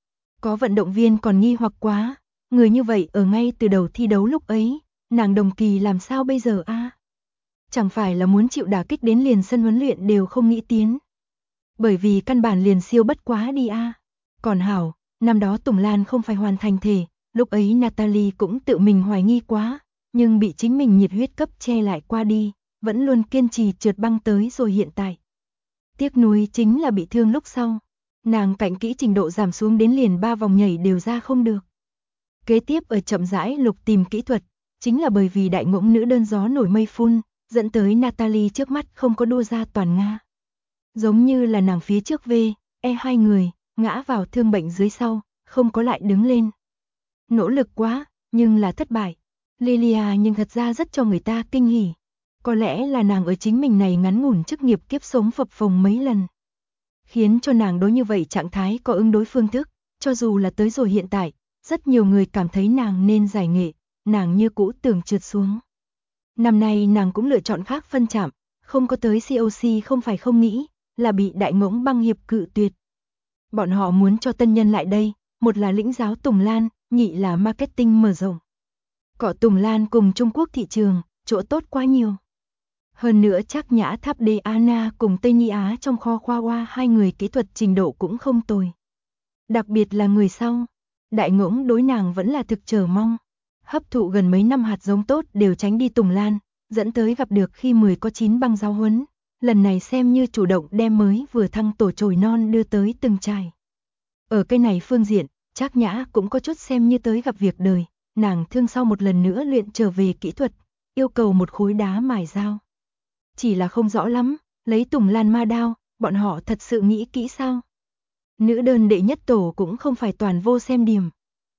Có vận động viên còn nghi hoặc quá, người như vậy ở ngay từ đầu thi đấu lúc ấy, nàng đồng kỳ làm sao bây giờ a? Chẳng phải là muốn chịu đả kích đến liền sân huấn luyện đều không nghĩ tiến. Bởi vì căn bản liền siêu bất quá đi a. Còn hảo, năm đó Tùng Lan không phải hoàn thành thể, lúc ấy Natalie cũng tự mình hoài nghi quá, nhưng bị chính mình nhiệt huyết cấp che lại qua đi, vẫn luôn kiên trì trượt băng tới rồi hiện tại. Tiếc nuối chính là bị thương lúc sau, nàng cạnh kỹ trình độ giảm xuống đến liền 3 vòng nhảy đều ra không được. Kế tiếp ở chậm rãi lục tìm kỹ thuật, chính là bởi vì đại ngỗng nữ đơn gió nổi mây phun, dẫn tới Natalie trước mắt không có đua ra toàn Nga. Giống như là nàng phía trước V.E 2 người, ngã vào thương bệnh dưới sau, không có lại đứng lên. Nỗ lực quá, nhưng là thất bại. Lilia nhưng thật ra rất cho người ta kinh hỉ. Có lẽ là nàng ở chính mình này ngắn ngủn chức nghiệp kiếp sống phập phồng mấy lần, khiến cho nàng đối như vậy trạng thái có ứng đối phương thức, cho dù là tới rồi hiện tại, rất nhiều người cảm thấy nàng nên giải nghệ, nàng như cũ tưởng trượt xuống. Năm nay nàng cũng lựa chọn khác phân trạm, không có tới COC không phải không nghĩ, là bị Đại Ngỗng Băng Hiệp cự tuyệt. Bọn họ muốn cho tân nhân lại đây, một là lĩnh giáo Tùng Lan, nhị là marketing mở rộng. Cọ Tùng Lan cùng Trung Quốc thị trường, chỗ tốt quá nhiều. Hơn nữa Trác Nhã Tháp Đê Anna cùng Tây Nhi Á trong kho khoa hoa hai người kỹ thuật trình độ cũng không tồi. Đặc biệt là người sau, Đại Ngỗng đối nàng vẫn là thực chờ mong. Hấp thụ gần mấy năm hạt giống tốt đều tránh đi Tùng Lan, dẫn tới gặp được khi 10 có 9 băng giáo huấn. Lần này xem như chủ động đem mới vừa thăng tổ chồi non đưa tới từng trại. Ở cái này phương diện, Trác Nhã cũng có chút xem như tới gặp việc đời, nàng thương sau một lần nữa luyện trở về kỹ thuật, yêu cầu một khối đá mài dao. Chỉ là không rõ lắm, lấy Tùng Lan ma đao, bọn họ thật sự nghĩ kỹ sao? Nữ đơn đệ nhất tổ cũng không phải toàn vô xem điểm.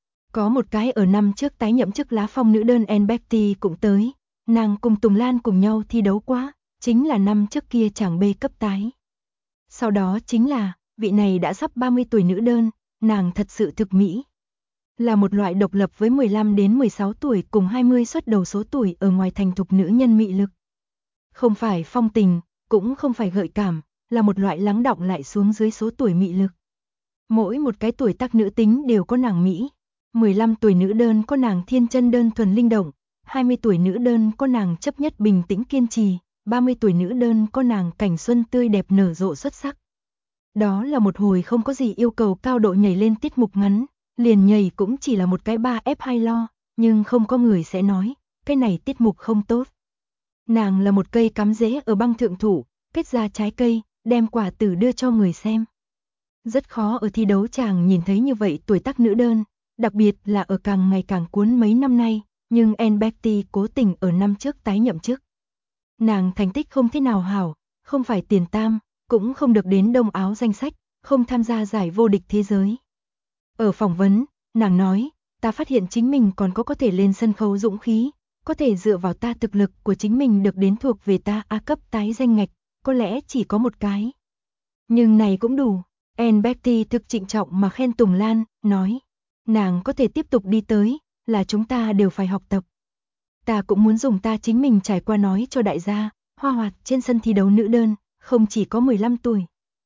Có một cái ở năm trước tái nhậm chức lá phong nữ đơn Anne Betty cũng tới, nàng cùng Tùng Lan cùng nhau thi đấu quá, chính là năm trước kia chàng B cấp tái. Sau đó chính là, vị này đã sắp 30 tuổi nữ đơn, nàng thật sự thực mỹ. Là một loại độc lập với 15 đến 16 tuổi cùng 20 xuất đầu số tuổi ở ngoài thành thục nữ nhân mị lực. Không phải phong tình, cũng không phải gợi cảm, là một loại lắng đọng lại xuống dưới số tuổi mị lực. Mỗi một cái tuổi tác nữ tính đều có nàng mỹ. 15 tuổi nữ đơn có nàng thiên chân đơn thuần linh động, 20 tuổi nữ đơn có nàng chấp nhất bình tĩnh kiên trì, 30 tuổi nữ đơn có nàng cảnh xuân tươi đẹp nở rộ xuất sắc. Đó là một hồi không có gì yêu cầu cao độ nhảy lên tiết mục ngắn, liền nhảy cũng chỉ là một cái 3F2 lo, nhưng không có người sẽ nói, cái này tiết mục không tốt. Nàng là một cây cắm rễ ở băng thượng thủ, kết ra trái cây, đem quả tử đưa cho người xem. Rất khó ở thi đấu chàng nhìn thấy như vậy tuổi tác nữ đơn, đặc biệt là ở càng ngày càng cuốn mấy năm nay, nhưng Anne Betty cố tình ở năm trước tái nhậm chức. Nàng thành tích không thế nào hảo, không phải tiền tam, cũng không được đến đông áo danh sách, không tham gia giải vô địch thế giới. Ở phỏng vấn, nàng nói, ta phát hiện chính mình còn có thể lên sân khấu dũng khí, có thể dựa vào ta thực lực của chính mình được đến thuộc về ta A cấp tái danh ngạch, có lẽ chỉ có một cái. Nhưng này cũng đủ. Anne Betty thực trịnh trọng mà khen Tùng Lan, nói, nàng có thể tiếp tục đi tới, là chúng ta đều phải học tập. Ta cũng muốn dùng ta chính mình trải qua nói cho đại gia, Hoa Hoạt trên sân thi đấu nữ đơn, không chỉ có 15 tuổi.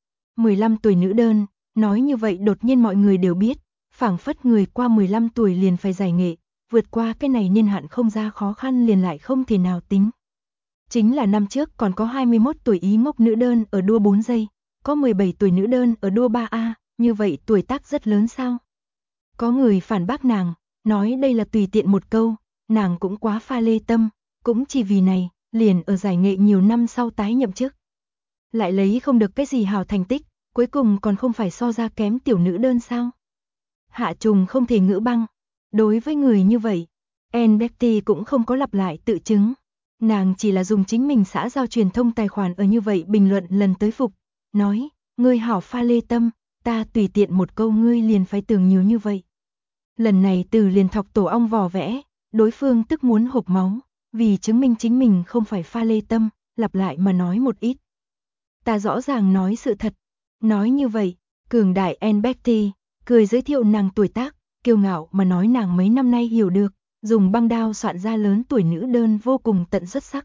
15 tuổi nữ đơn, nói như vậy đột nhiên mọi người đều biết, phảng phất người qua 15 tuổi liền phải giải nghệ, vượt qua cái này niên hạn không ra khó khăn liền lại không thể nào tính. Chính là năm trước còn có 21 tuổi Ý ngốc nữ đơn ở đua 4 giây, có 17 tuổi nữ đơn ở đua 3A, như vậy tuổi tác rất lớn sao? Có người phản bác nàng, nói đây là tùy tiện một câu, nàng cũng quá pha lê tâm, cũng chỉ vì này, liền ở giải nghệ nhiều năm sau tái nhậm chức. Lại lấy không được cái gì hào thành tích, cuối cùng còn không phải so ra kém tiểu nữ đơn sao? Hạ trùng không thể ngữ băng. Đối với người như vậy, Anne Betty cũng không có lặp lại tự chứng. Nàng chỉ là dùng chính mình xã giao truyền thông tài khoản ở như vậy bình luận lần tới phục, nói, ngươi hảo pha lê tâm, ta tùy tiện một câu ngươi liền phải tưởng nhiều như vậy. Lần này từ liền thọc tổ ong vò vẽ, đối phương tức muốn hộc máu, vì chứng minh chính mình không phải pha lê tâm, lặp lại mà nói một ít. Ta rõ ràng nói sự thật, nói như vậy, cường đại Anne Betty, cười giới thiệu nàng tuổi tác, kiêu ngạo mà nói nàng mấy năm nay hiểu được, dùng băng đao soạn ra lớn tuổi nữ đơn vô cùng tận xuất sắc.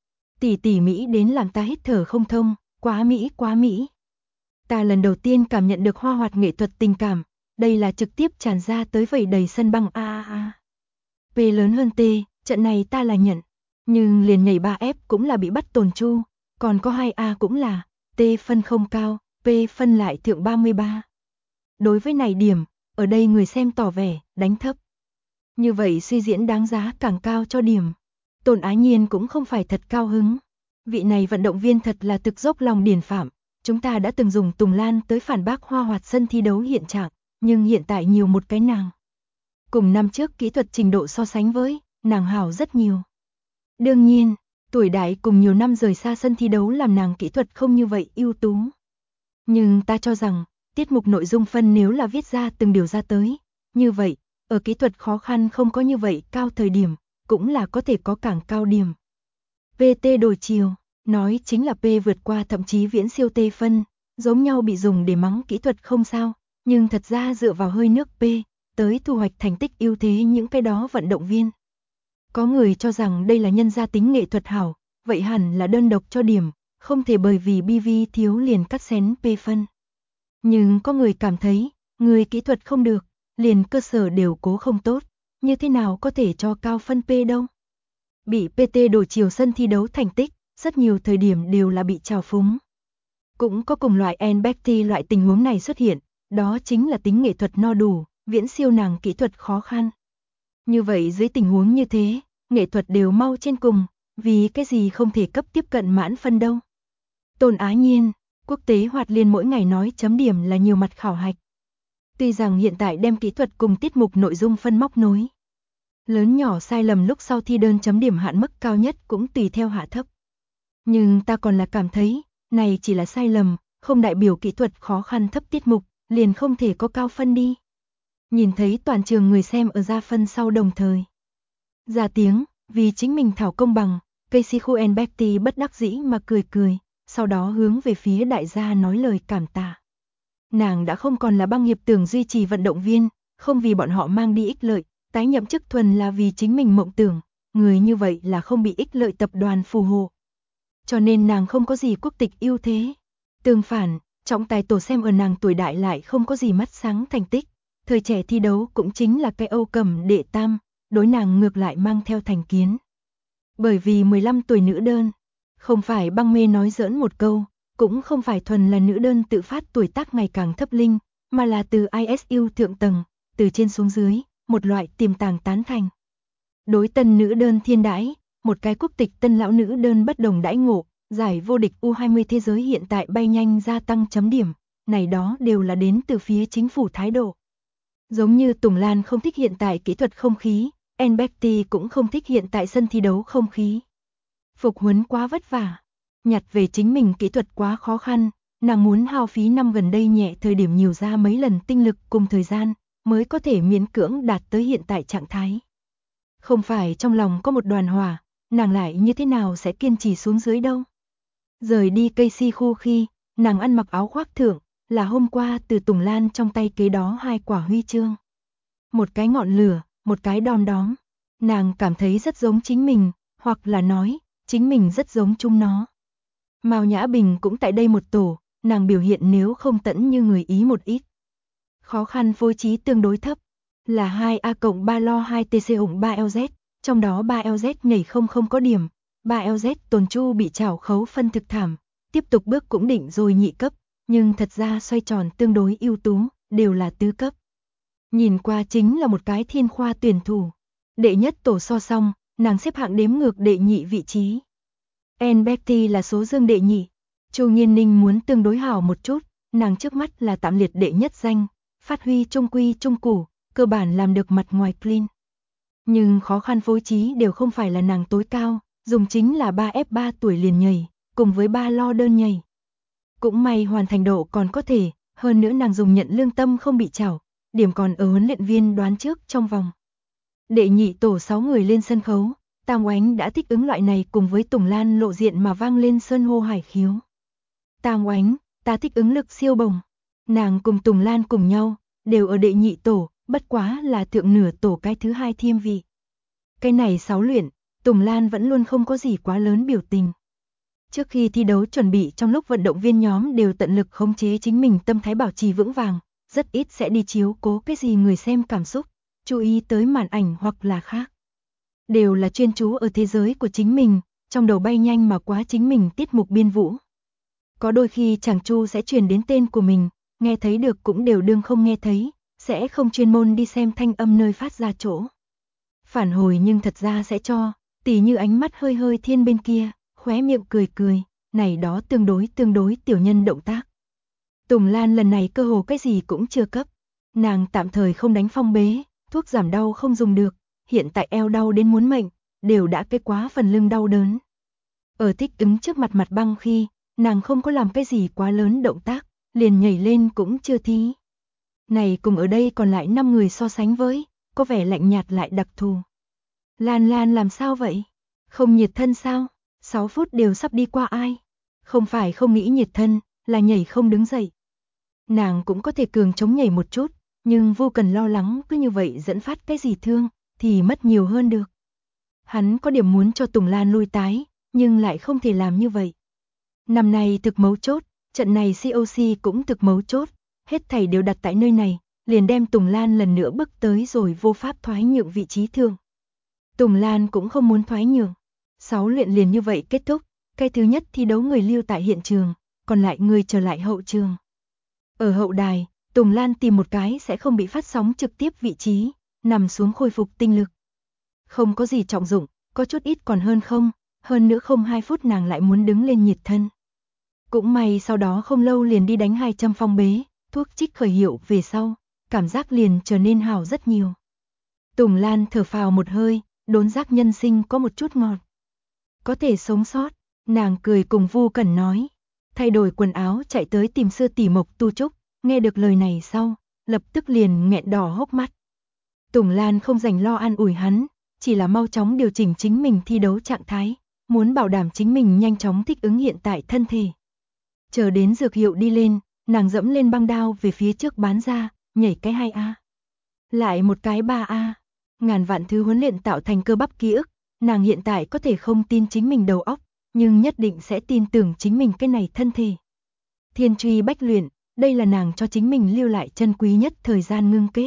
Tỉ mỹ đến làm ta hít thở không thông, quá mỹ quá mỹ. Ta lần đầu tiên cảm nhận được Hoa Hoạt nghệ thuật tình cảm, đây là trực tiếp tràn ra tới vẩy đầy sân băng a. P lớn hơn T, trận này ta là nhận, nhưng liền nhảy 3F cũng là bị bắt tồn chu, còn có 2A cũng là, T phân không cao, P phân lại thượng 33. Đối với này điểm, ở đây người xem tỏ vẻ, đánh thấp. Như vậy suy diễn đáng giá càng cao cho điểm. Tôn Ái Nhiên cũng không phải thật cao hứng. Vị này vận động viên thật là thực dốc lòng điển phạm. Chúng ta đã từng dùng Tùng Lan tới phản bác Hoa Hoạt sân thi đấu hiện trạng, nhưng hiện tại nhiều một cái nàng. Cùng năm trước kỹ thuật trình độ so sánh với, nàng hảo rất nhiều. Đương nhiên, tuổi đại cùng nhiều năm rời xa sân thi đấu làm nàng kỹ thuật không như vậy ưu tú. Nhưng ta cho rằng, tiết mục nội dung phân nếu là viết ra từng điều ra tới, như vậy, ở kỹ thuật khó khăn không có như vậy cao thời điểm, cũng là có thể có càng cao điểm. PT đổi chiều, nói chính là P vượt qua thậm chí viễn siêu T phân, giống nhau bị dùng để mắng kỹ thuật không sao, nhưng thật ra dựa vào hơi nước P, tới thu hoạch thành tích ưu thế những cái đó vận động viên. Có người cho rằng đây là nhân gia tính nghệ thuật hảo, vậy hẳn là đơn độc cho điểm, không thể bởi vì BV thiếu liền cắt xén P phân. Nhưng có người cảm thấy, người kỹ thuật không được, liền cơ sở đều cố không tốt, như thế nào có thể cho cao phân P đâu. Bị PT đổi chiều sân thi đấu thành tích, rất nhiều thời điểm đều là bị trào phúng. Cũng có cùng loại Betty loại tình huống này xuất hiện, đó chính là tính nghệ thuật no đủ, viễn siêu nàng kỹ thuật khó khăn. Như vậy dưới tình huống như thế, nghệ thuật đều mau trên cùng, vì cái gì không thể cấp tiếp cận mãn phân đâu. Tôn Á Nhiên, quốc tế hoạt liên mỗi ngày nói chấm điểm là nhiều mặt khảo hạch. Tuy rằng hiện tại đem kỹ thuật cùng tiết mục nội dung phân móc nối. Lớn nhỏ sai lầm lúc sau thi đơn chấm điểm hạn mức cao nhất cũng tùy theo hạ thấp. Nhưng ta còn là cảm thấy, này chỉ là sai lầm, không đại biểu kỹ thuật khó khăn thấp tiết mục, liền không thể có cao phân đi. Nhìn thấy toàn trường người xem ở ra phân sau đồng thời. Ra tiếng, vì chính mình thảo công bằng, Casey Khuen Betty bất đắc dĩ mà cười cười, sau đó hướng về phía đại gia nói lời cảm tạ. Nàng đã không còn là băng nghiệp tưởng duy trì vận động viên, không vì bọn họ mang đi ích lợi, tái nhậm chức thuần là vì chính mình mộng tưởng, người như vậy là không bị ích lợi tập đoàn phù hộ. Cho nên nàng không có gì quốc tịch ưu thế. Tương phản, trọng tài tổ xem ở nàng tuổi đại lại không có gì mắt sáng thành tích, thời trẻ thi đấu cũng chính là cái Âu cầm đệ tam, đối nàng ngược lại mang theo thành kiến. Bởi vì 15 tuổi nữ đơn, không phải băng mê nói giỡn một câu, cũng không phải thuần là nữ đơn tự phát tuổi tác ngày càng thấp linh, mà là từ ISU thượng tầng, từ trên xuống dưới, một loại tiềm tàng tán thành. Đối tân nữ đơn thiên đãi, một cái quốc tịch tân lão nữ đơn bất đồng đãi ngộ, giải vô địch U20 thế giới hiện tại bay nhanh gia tăng chấm điểm, này đó đều là đến từ phía chính phủ thái độ. Giống như Tùng Lan không thích hiện tại kỹ thuật không khí, Betty cũng không thích hiện tại sân thi đấu không khí. Phục huấn quá vất vả, nhặt về chính mình kỹ thuật quá khó khăn, nàng muốn hao phí năm gần đây nhẹ thời điểm nhiều ra mấy lần tinh lực cùng thời gian, mới có thể miễn cưỡng đạt tới hiện tại trạng thái. Không phải trong lòng có một đoàn hỏa, nàng lại như thế nào sẽ kiên trì xuống dưới đâu. Rời đi Casey khu khi, nàng ăn mặc áo khoác thượng, là hôm qua từ Tùng Lan trong tay kế đó 2 quả huy chương. Một cái ngọn lửa, một cái đom đóm. Nàng cảm thấy rất giống chính mình, hoặc là nói, chính mình rất giống chúng nó. Mao Nhã Bình cũng tại đây một tổ, nàng biểu hiện nếu không tẫn như người Ý một ít. Khó khăn phối trí tương đối thấp, là 2A cộng 3 lo 2 TC ủng 3 LZ, trong đó 3 LZ nhảy không có điểm, 3 LZ Tồn Chu bị trảo khấu phân thực thảm, tiếp tục bước cũng định rồi nhị cấp, nhưng thật ra xoay tròn tương đối ưu tú, đều là tứ cấp. Nhìn qua chính là một cái thiên khoa tuyển thủ. Đệ nhất tổ so xong, nàng xếp hạng đếm ngược đệ nhị vị trí. Betty là số dương đệ nhị. Chu Nghiên Ninh muốn tương đối hảo một chút, nàng trước mắt là tạm liệt đệ nhất danh, phát huy trung quy trung củ, cơ bản làm được mặt ngoài clean. Nhưng khó khăn phối trí đều không phải là nàng tối cao, dùng chính là 3F3 tuổi liền nhảy, cùng với 3 lo đơn nhảy. Cũng may hoàn thành độ còn có thể, hơn nữa nàng dùng nhận lương tâm không bị chảo, điểm còn ở huấn luyện viên đoán trước trong vòng. Đệ nhị tổ 6 người lên sân khấu, Tam Oánh đã thích ứng loại này cùng với Tùng Lan lộ diện mà vang lên sơn hô hải khiếu. Tam Oánh, ta thích ứng lực siêu bồng. Nàng cùng Tùng Lan cùng nhau, đều ở đệ nhị tổ, bất quá là thượng nửa tổ cái thứ hai thiêm vị. Cái này 6 luyện, Tùng Lan vẫn luôn không có gì quá lớn biểu tình. Trước khi thi đấu chuẩn bị trong lúc vận động viên nhóm đều tận lực khống chế chính mình tâm thái bảo trì vững vàng, rất ít sẽ đi chiếu cố cái gì người xem cảm xúc, chú ý tới màn ảnh hoặc là khác. Đều là chuyên chú ở thế giới của chính mình, trong đầu bay nhanh mà quá chính mình tiết mục biên vũ. Có đôi khi chàng Chu sẽ truyền đến tên của mình, nghe thấy được cũng đều đương không nghe thấy, sẽ không chuyên môn đi xem thanh âm nơi phát ra chỗ. Phản hồi nhưng thật ra sẽ cho, tỉ như ánh mắt hơi hơi thiên bên kia, khóe miệng cười cười, này đó tương đối tiểu nhân động tác. Tùng Lan lần này cơ hồ cái gì cũng chưa cấp, nàng tạm thời không đánh phong bế, thuốc giảm đau không dùng được, hiện tại eo đau đến muốn mệnh, đều đã cái quá phần lưng đau đớn. Ở thích ứng trước mặt băng khi, nàng không có làm cái gì quá lớn động tác, liền nhảy lên cũng chưa thí. Này cùng ở đây còn lại 5 người so sánh với, có vẻ lạnh nhạt lại đặc thù. Lan Lan làm sao vậy? Không nhiệt thân sao? 6 phút đều sắp đi qua ai? Không phải không nghĩ nhiệt thân, là nhảy không đứng dậy. Nàng cũng có thể cường chống nhảy một chút, nhưng vô cần lo lắng cứ như vậy dẫn phát cái gì thương, thì mất nhiều hơn được. Hắn có điểm muốn cho Tùng Lan lui tái, nhưng lại không thể làm như vậy. Năm nay thực mấu chốt, trận này COC cũng thực mấu chốt, hết thảy đều đặt tại nơi này, liền đem Tùng Lan lần nữa bước tới rồi vô pháp thoái nhượng vị trí thương. Tùng Lan cũng không muốn thoái nhượng. 6 luyện liền như vậy kết thúc, cái thứ nhất thi đấu người lưu tại hiện trường, còn lại người trở lại hậu trường. Ở hậu đài, Tùng Lan tìm một cái sẽ không bị phát sóng trực tiếp vị trí, nằm xuống khôi phục tinh lực. Không có gì trọng dụng, có chút ít còn hơn không, hơn nữa không 2 phút nàng lại muốn đứng lên nhiệt thân. Cũng may sau đó không lâu liền đi đánh 200 phong bế, thuốc trích khởi hiệu về sau, cảm giác liền trở nên hảo rất nhiều. Tùng Lan thở phào một hơi, đốn giác nhân sinh có một chút ngọt. Có thể sống sót, nàng cười cùng Vu Cẩn nói, thay đổi quần áo chạy tới tìm Sư tỷ Mộc Tu Trúc, nghe được lời này sau, lập tức liền nghẹn đỏ hốc mắt. Tùng Lan không dành lo an ủi hắn, chỉ là mau chóng điều chỉnh chính mình thi đấu trạng thái, muốn bảo đảm chính mình nhanh chóng thích ứng hiện tại thân thể. Chờ đến dược hiệu đi lên, nàng dẫm lên băng đao về phía trước bán ra, nhảy cái 2A. Lại một cái 3A. Ngàn vạn thứ huấn luyện tạo thành cơ bắp ký ức, nàng hiện tại có thể không tin chính mình đầu óc, nhưng nhất định sẽ tin tưởng chính mình cái này thân thể. Thiên truy bách luyện, đây là nàng cho chính mình lưu lại chân quý nhất thời gian ngưng kết.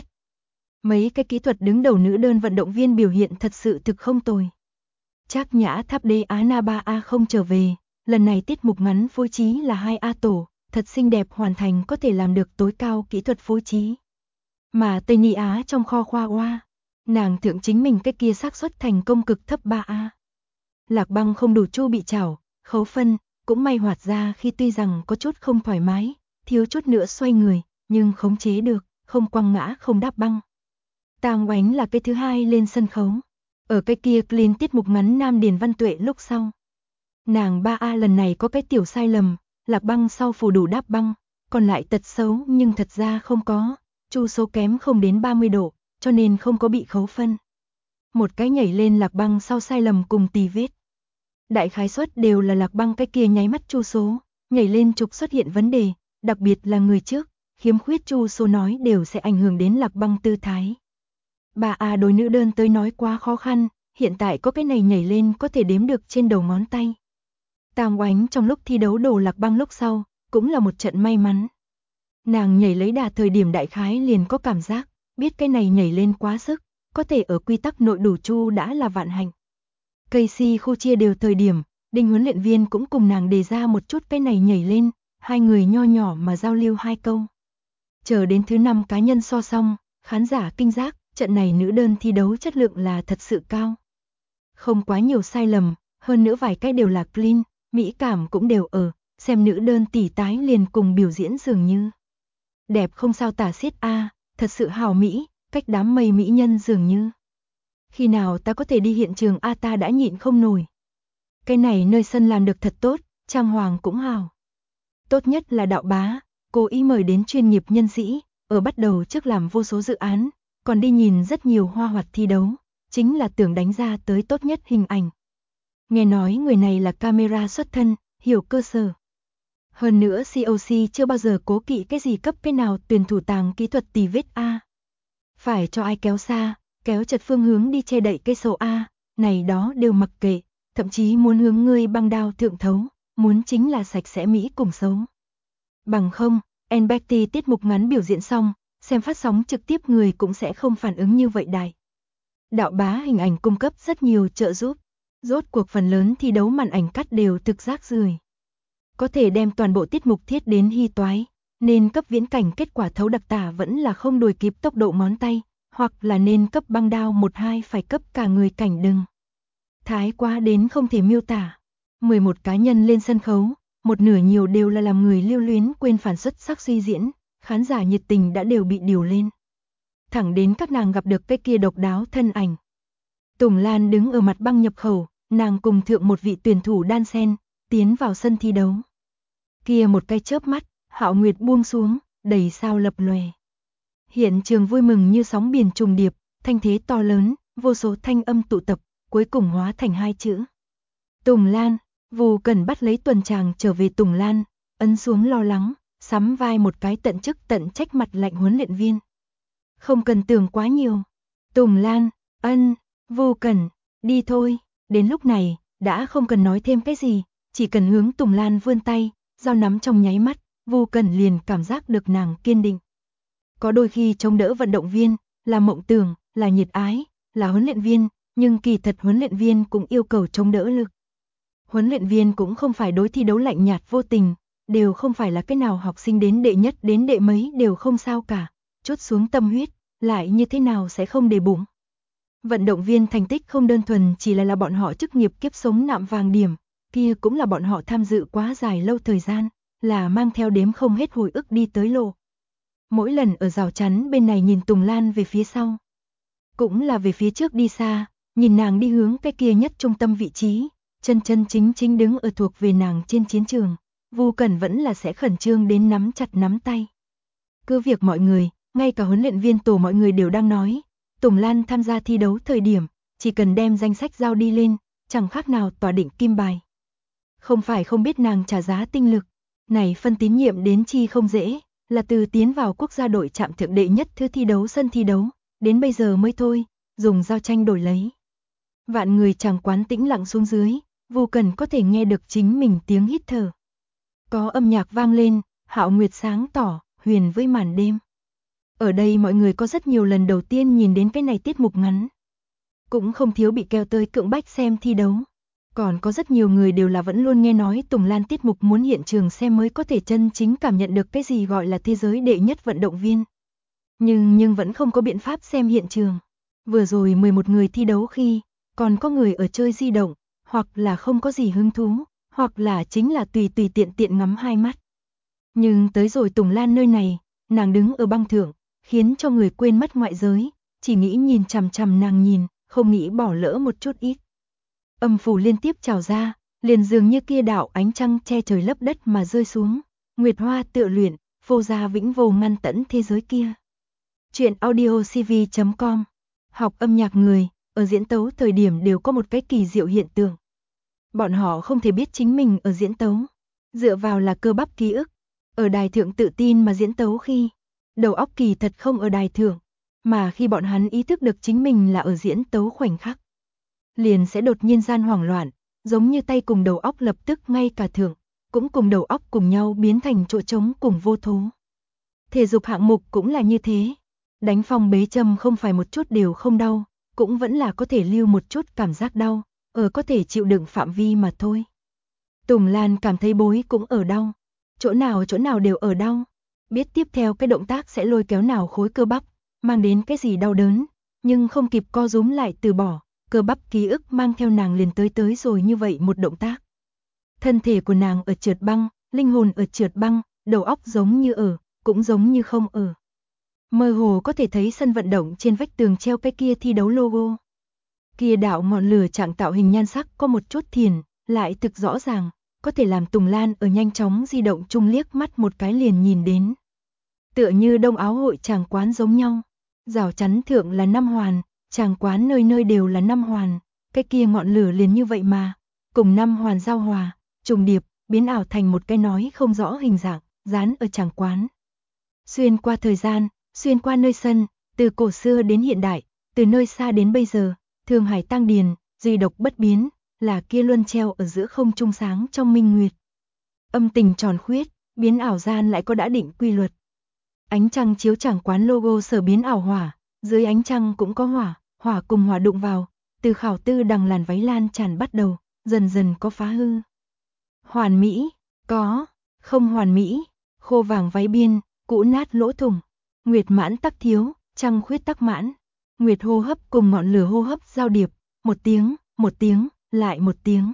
Mấy cái kỹ thuật đứng đầu nữ đơn vận động viên biểu hiện thật sự thực không tồi. Trác Nhã Tháp Đê Á Na 3A không trở về, lần này tiết mục ngắn phối trí là 2A tổ, thật xinh đẹp hoàn thành có thể làm được tối cao kỹ thuật phối trí. Mà Tây Ni Á trong kho khoa oa, nàng thượng chính mình cái kia xác suất thành công cực thấp 3A. Lạc Băng không đủ chu bị chảo, khấu phân, cũng may hoạt ra khi tuy rằng có chút không thoải mái, thiếu chút nữa xoay người, nhưng khống chế được, không quăng ngã không đáp băng. Tang Oánh là cái thứ hai lên sân khấu. Ở cái kia clean tiết mục ngắn Nam Điền Văn Tuệ lúc sau. Nàng 3A lần này có cái tiểu sai lầm, Lạc Băng sau phủ đủ đáp băng, còn lại tật xấu nhưng thật ra không có, chu số kém không đến 30 độ, cho nên không có bị khấu phân. Một cái nhảy lên Lạc Băng sau sai lầm cùng tì vết. Đại khái suất đều là Lạc Băng cái kia nháy mắt chu số, nhảy lên trục xuất hiện vấn đề, đặc biệt là người trước, khiếm khuyết chu số nói đều sẽ ảnh hưởng đến Lạc Băng tư thái. 3A đối nữ đơn tới nói quá khó khăn, hiện tại có cái này nhảy lên có thể đếm được trên đầu ngón tay. Tang Oánh trong lúc thi đấu đổ Lạc Băng lúc sau, cũng là một trận may mắn. Nàng nhảy lấy đà thời điểm đại khái liền có cảm giác, biết cái này nhảy lên quá sức, có thể ở quy tắc nội đủ chu đã là vạn hạnh. Casey khu chia đều thời điểm, Đinh huấn luyện viên cũng cùng nàng đề ra một chút cái này nhảy lên, hai người nho nhỏ mà giao lưu 2 câu. Chờ đến thứ 5 cá nhân so xong, khán giả kinh giác, trận này nữ đơn thi đấu chất lượng là thật sự cao. Không quá nhiều sai lầm, hơn nữa vài cái đều là clean, mỹ cảm cũng đều ở, xem nữ đơn tỉ tái liền cùng biểu diễn dường như. Đẹp không sao tả xiết a, thật sự hào mỹ, cách đám mây mỹ nhân dường như. Khi nào ta có thể đi hiện trường a ta đã nhịn không nổi. Cái này nơi sân làm được thật tốt, trang hoàng cũng hào. Tốt nhất là Đạo Bá, cố ý mời đến chuyên nghiệp nhân sĩ, ở bắt đầu trước làm vô số dự án, còn đi nhìn rất nhiều hoa hoạt thi đấu, chính là tưởng đánh ra tới tốt nhất hình ảnh. Nghe nói người này là camera xuất thân, hiểu cơ sở. Hơn nữa COC chưa bao giờ cố kỵ cái gì cấp cái nào tuyển thủ tàng kỹ thuật tì vết A. Phải cho ai kéo xa, kéo chật phương hướng đi che đậy cây sầu A, này đó đều mặc kệ, thậm chí muốn hướng ngươi băng đao thượng thấu, muốn chính là sạch sẽ mỹ cùng xấu. Bằng không, Betty tiết mục ngắn biểu diễn xong, xem phát sóng trực tiếp người cũng sẽ không phản ứng như vậy đại. Đạo Bá hình ảnh cung cấp rất nhiều trợ giúp, rốt cuộc phần lớn thi đấu màn ảnh cắt đều thực rác rưởi. Có thể đem toàn bộ tiết mục thiết đến hy toái, nên cấp viễn cảnh kết quả thấu đặc tả vẫn là không đuổi kịp tốc độ ngón tay, hoặc là nên cấp băng đao 1-2 phải cấp cả người cảnh đừng. Thái quá đến không thể miêu tả. 11 cá nhân lên sân khấu, một nửa nhiều đều là làm người lưu luyến quên phản xuất sắc suy diễn, khán giả nhiệt tình đã đều bị điều lên. Thẳng đến các nàng gặp được cái kia độc đáo thân ảnh. Tùng Lan đứng ở mặt băng nhập khẩu, nàng cùng thượng một vị tuyển thủ đan sen, tiến vào sân thi đấu. Kia một cái chớp mắt, Hạo Nguyệt buông xuống, đầy sao lập lòe. Hiện trường vui mừng như sóng biển trùng điệp, thanh thế to lớn, vô số thanh âm tụ tập, cuối cùng hóa thành hai chữ. Tùng Lan. Vu Cần bắt lấy tuần tràng trở về Tùng Lan, ấn xuống lo lắng, sắm vai một cái tận chức tận trách mặt lạnh huấn luyện viên. Không cần tưởng quá nhiều. Tùng Lan. Ân. Vu Cần. Đi thôi. Đến lúc này, đã không cần nói thêm cái gì, chỉ cần hướng Tùng Lan vươn tay, dao nắm trong nháy mắt, Vu Cần liền cảm giác được nàng kiên định. Có đôi khi chống đỡ vận động viên, là mộng tưởng, là nhiệt ái, là huấn luyện viên, nhưng kỳ thật huấn luyện viên cũng yêu cầu chống đỡ lực. Huấn luyện viên cũng không phải đối thi đấu lạnh nhạt vô tình, đều không phải là cái nào học sinh đến đệ nhất đến đệ mấy đều không sao cả, chốt xuống tâm huyết, lại như thế nào sẽ không để bụng. Vận động viên thành tích không đơn thuần chỉ là bọn họ chức nghiệp kiếp sống nạm vàng điểm, kia cũng là bọn họ tham dự quá dài lâu thời gian, là mang theo đếm không hết hồi ức đi tới lộ. Mỗi lần ở rào chắn bên này nhìn Tùng Lan về phía sau, cũng là về phía trước đi xa, nhìn nàng đi hướng cái kia nhất trung tâm vị trí, chân chân chính chính đứng ở thuộc về nàng trên chiến trường, Vu Cần vẫn là sẽ khẩn trương đến nắm chặt nắm tay. Cứ việc mọi người, ngay cả huấn luyện viên tổ mọi người đều đang nói, Tùng Lan tham gia thi đấu thời điểm, chỉ cần đem danh sách giao đi lên, chẳng khác nào tòa định kim bài. Không phải không biết nàng trả giá tinh lực, này phân tín nhiệm đến chi không dễ, là từ tiến vào quốc gia đội chạm thượng đệ nhất thứ thi đấu sân thi đấu, đến bây giờ mới thôi, dùng giao tranh đổi lấy. Vạn người chàng quán tĩnh lặng xuống dưới, Vu Cần có thể nghe được chính mình tiếng hít thở. Có âm nhạc vang lên, hạo nguyệt sáng tỏ, huyền với màn đêm. Ở đây mọi người có rất nhiều lần đầu tiên nhìn đến cái này tiết mục ngắn. Cũng không thiếu bị kéo tới cưỡng bách xem thi đấu. Còn có rất nhiều người đều là vẫn luôn nghe nói Tùng Lan tiết mục muốn hiện trường xem mới có thể chân chính cảm nhận được cái gì gọi là thế giới đệ nhất vận động viên. Nhưng vẫn không có biện pháp xem hiện trường. Vừa rồi 11 người thi đấu khi, còn có người ở chơi di động, hoặc là không có gì hứng thú, hoặc là chính là tùy tiện tiện ngắm hai mắt. Nhưng tới rồi Tùng Lan nơi này, nàng đứng ở băng thượng, khiến cho người quên mất ngoại giới, chỉ nghĩ nhìn chằm chằm nàng nhìn, không nghĩ bỏ lỡ một chút ít. Âm phủ liên tiếp trào ra, liền dường như kia đạo ánh trăng che trời lấp đất mà rơi xuống, nguyệt hoa tựa luyện, vô gia vĩnh vô ngăn tẫn thế giới kia. Chuyện audiocv.com. Học âm nhạc người, ở diễn tấu thời điểm đều có một cái kỳ diệu hiện tượng. Bọn họ không thể biết chính mình ở diễn tấu, dựa vào là cơ bắp ký ức, ở đài thượng tự tin mà diễn tấu khi, đầu óc kỳ thật không ở đài thượng, mà khi bọn hắn ý thức được chính mình là ở diễn tấu khoảnh khắc, liền sẽ đột nhiên gian hoảng loạn, giống như tay cùng đầu óc lập tức ngay cả thượng, cũng cùng đầu óc cùng nhau biến thành chỗ trống cùng vô thố. Thể dục hạng mục cũng là như thế, đánh phong bế châm không phải một chút đều không đau, cũng vẫn là có thể lưu một chút cảm giác đau, ở có thể chịu đựng phạm vi mà thôi. Tùng Lan cảm thấy bối cũng ở đau, chỗ nào đều ở đau, biết tiếp theo cái động tác sẽ lôi kéo nào khối cơ bắp, mang đến cái gì đau đớn, nhưng không kịp co rúm lại từ bỏ, cơ bắp ký ức mang theo nàng liền tới rồi như vậy một động tác. Thân thể của nàng ở trượt băng, linh hồn ở trượt băng, đầu óc giống như ở, cũng giống như không ở. Mơ hồ có thể thấy sân vận động trên vách tường treo cái kia thi đấu logo. Kia đạo ngọn lửa trạng tạo hình nhan sắc có một chút thiền, lại thực rõ ràng, có thể làm Tùng Lan ở nhanh chóng di động chung liếc mắt một cái liền nhìn đến. Tựa như đông áo hội tràng quán giống nhau, rào chắn thượng là 5 hoàn, tràng quán nơi nơi đều là 5 hoàn, cái kia ngọn lửa liền như vậy mà, cùng 5 hoàn giao hòa, trùng điệp, biến ảo thành một cái nói không rõ hình dạng, dán ở tràng quán. Xuyên qua thời gian, xuyên qua nơi sân, từ cổ xưa đến hiện đại, từ nơi xa đến bây giờ, Thương Hải tăng điền, duy độc bất biến, là kia luân treo ở giữa không trung sáng trong minh nguyệt. Âm tình tròn khuyết, biến ảo gian lại có đã định quy luật. Ánh trăng chiếu tràng quán logo sở biến ảo hỏa, dưới ánh trăng cũng có hỏa, hỏa cùng hỏa đụng vào, từ khảo tư đằng làn váy lan tràn bắt đầu, dần dần có phá hư. Hoàn mỹ, có, không hoàn mỹ, khô vàng váy biên, cũ nát lỗ thủng, nguyệt mãn tắc thiếu, trăng khuyết tắc mãn, nguyệt hô hấp cùng ngọn lửa hô hấp giao điệp, một tiếng, lại một tiếng.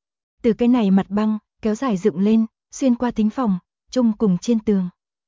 Từ cái này mặt băng, kéo dài dựng lên, xuyên qua thính phòng, chung cùng trên tường.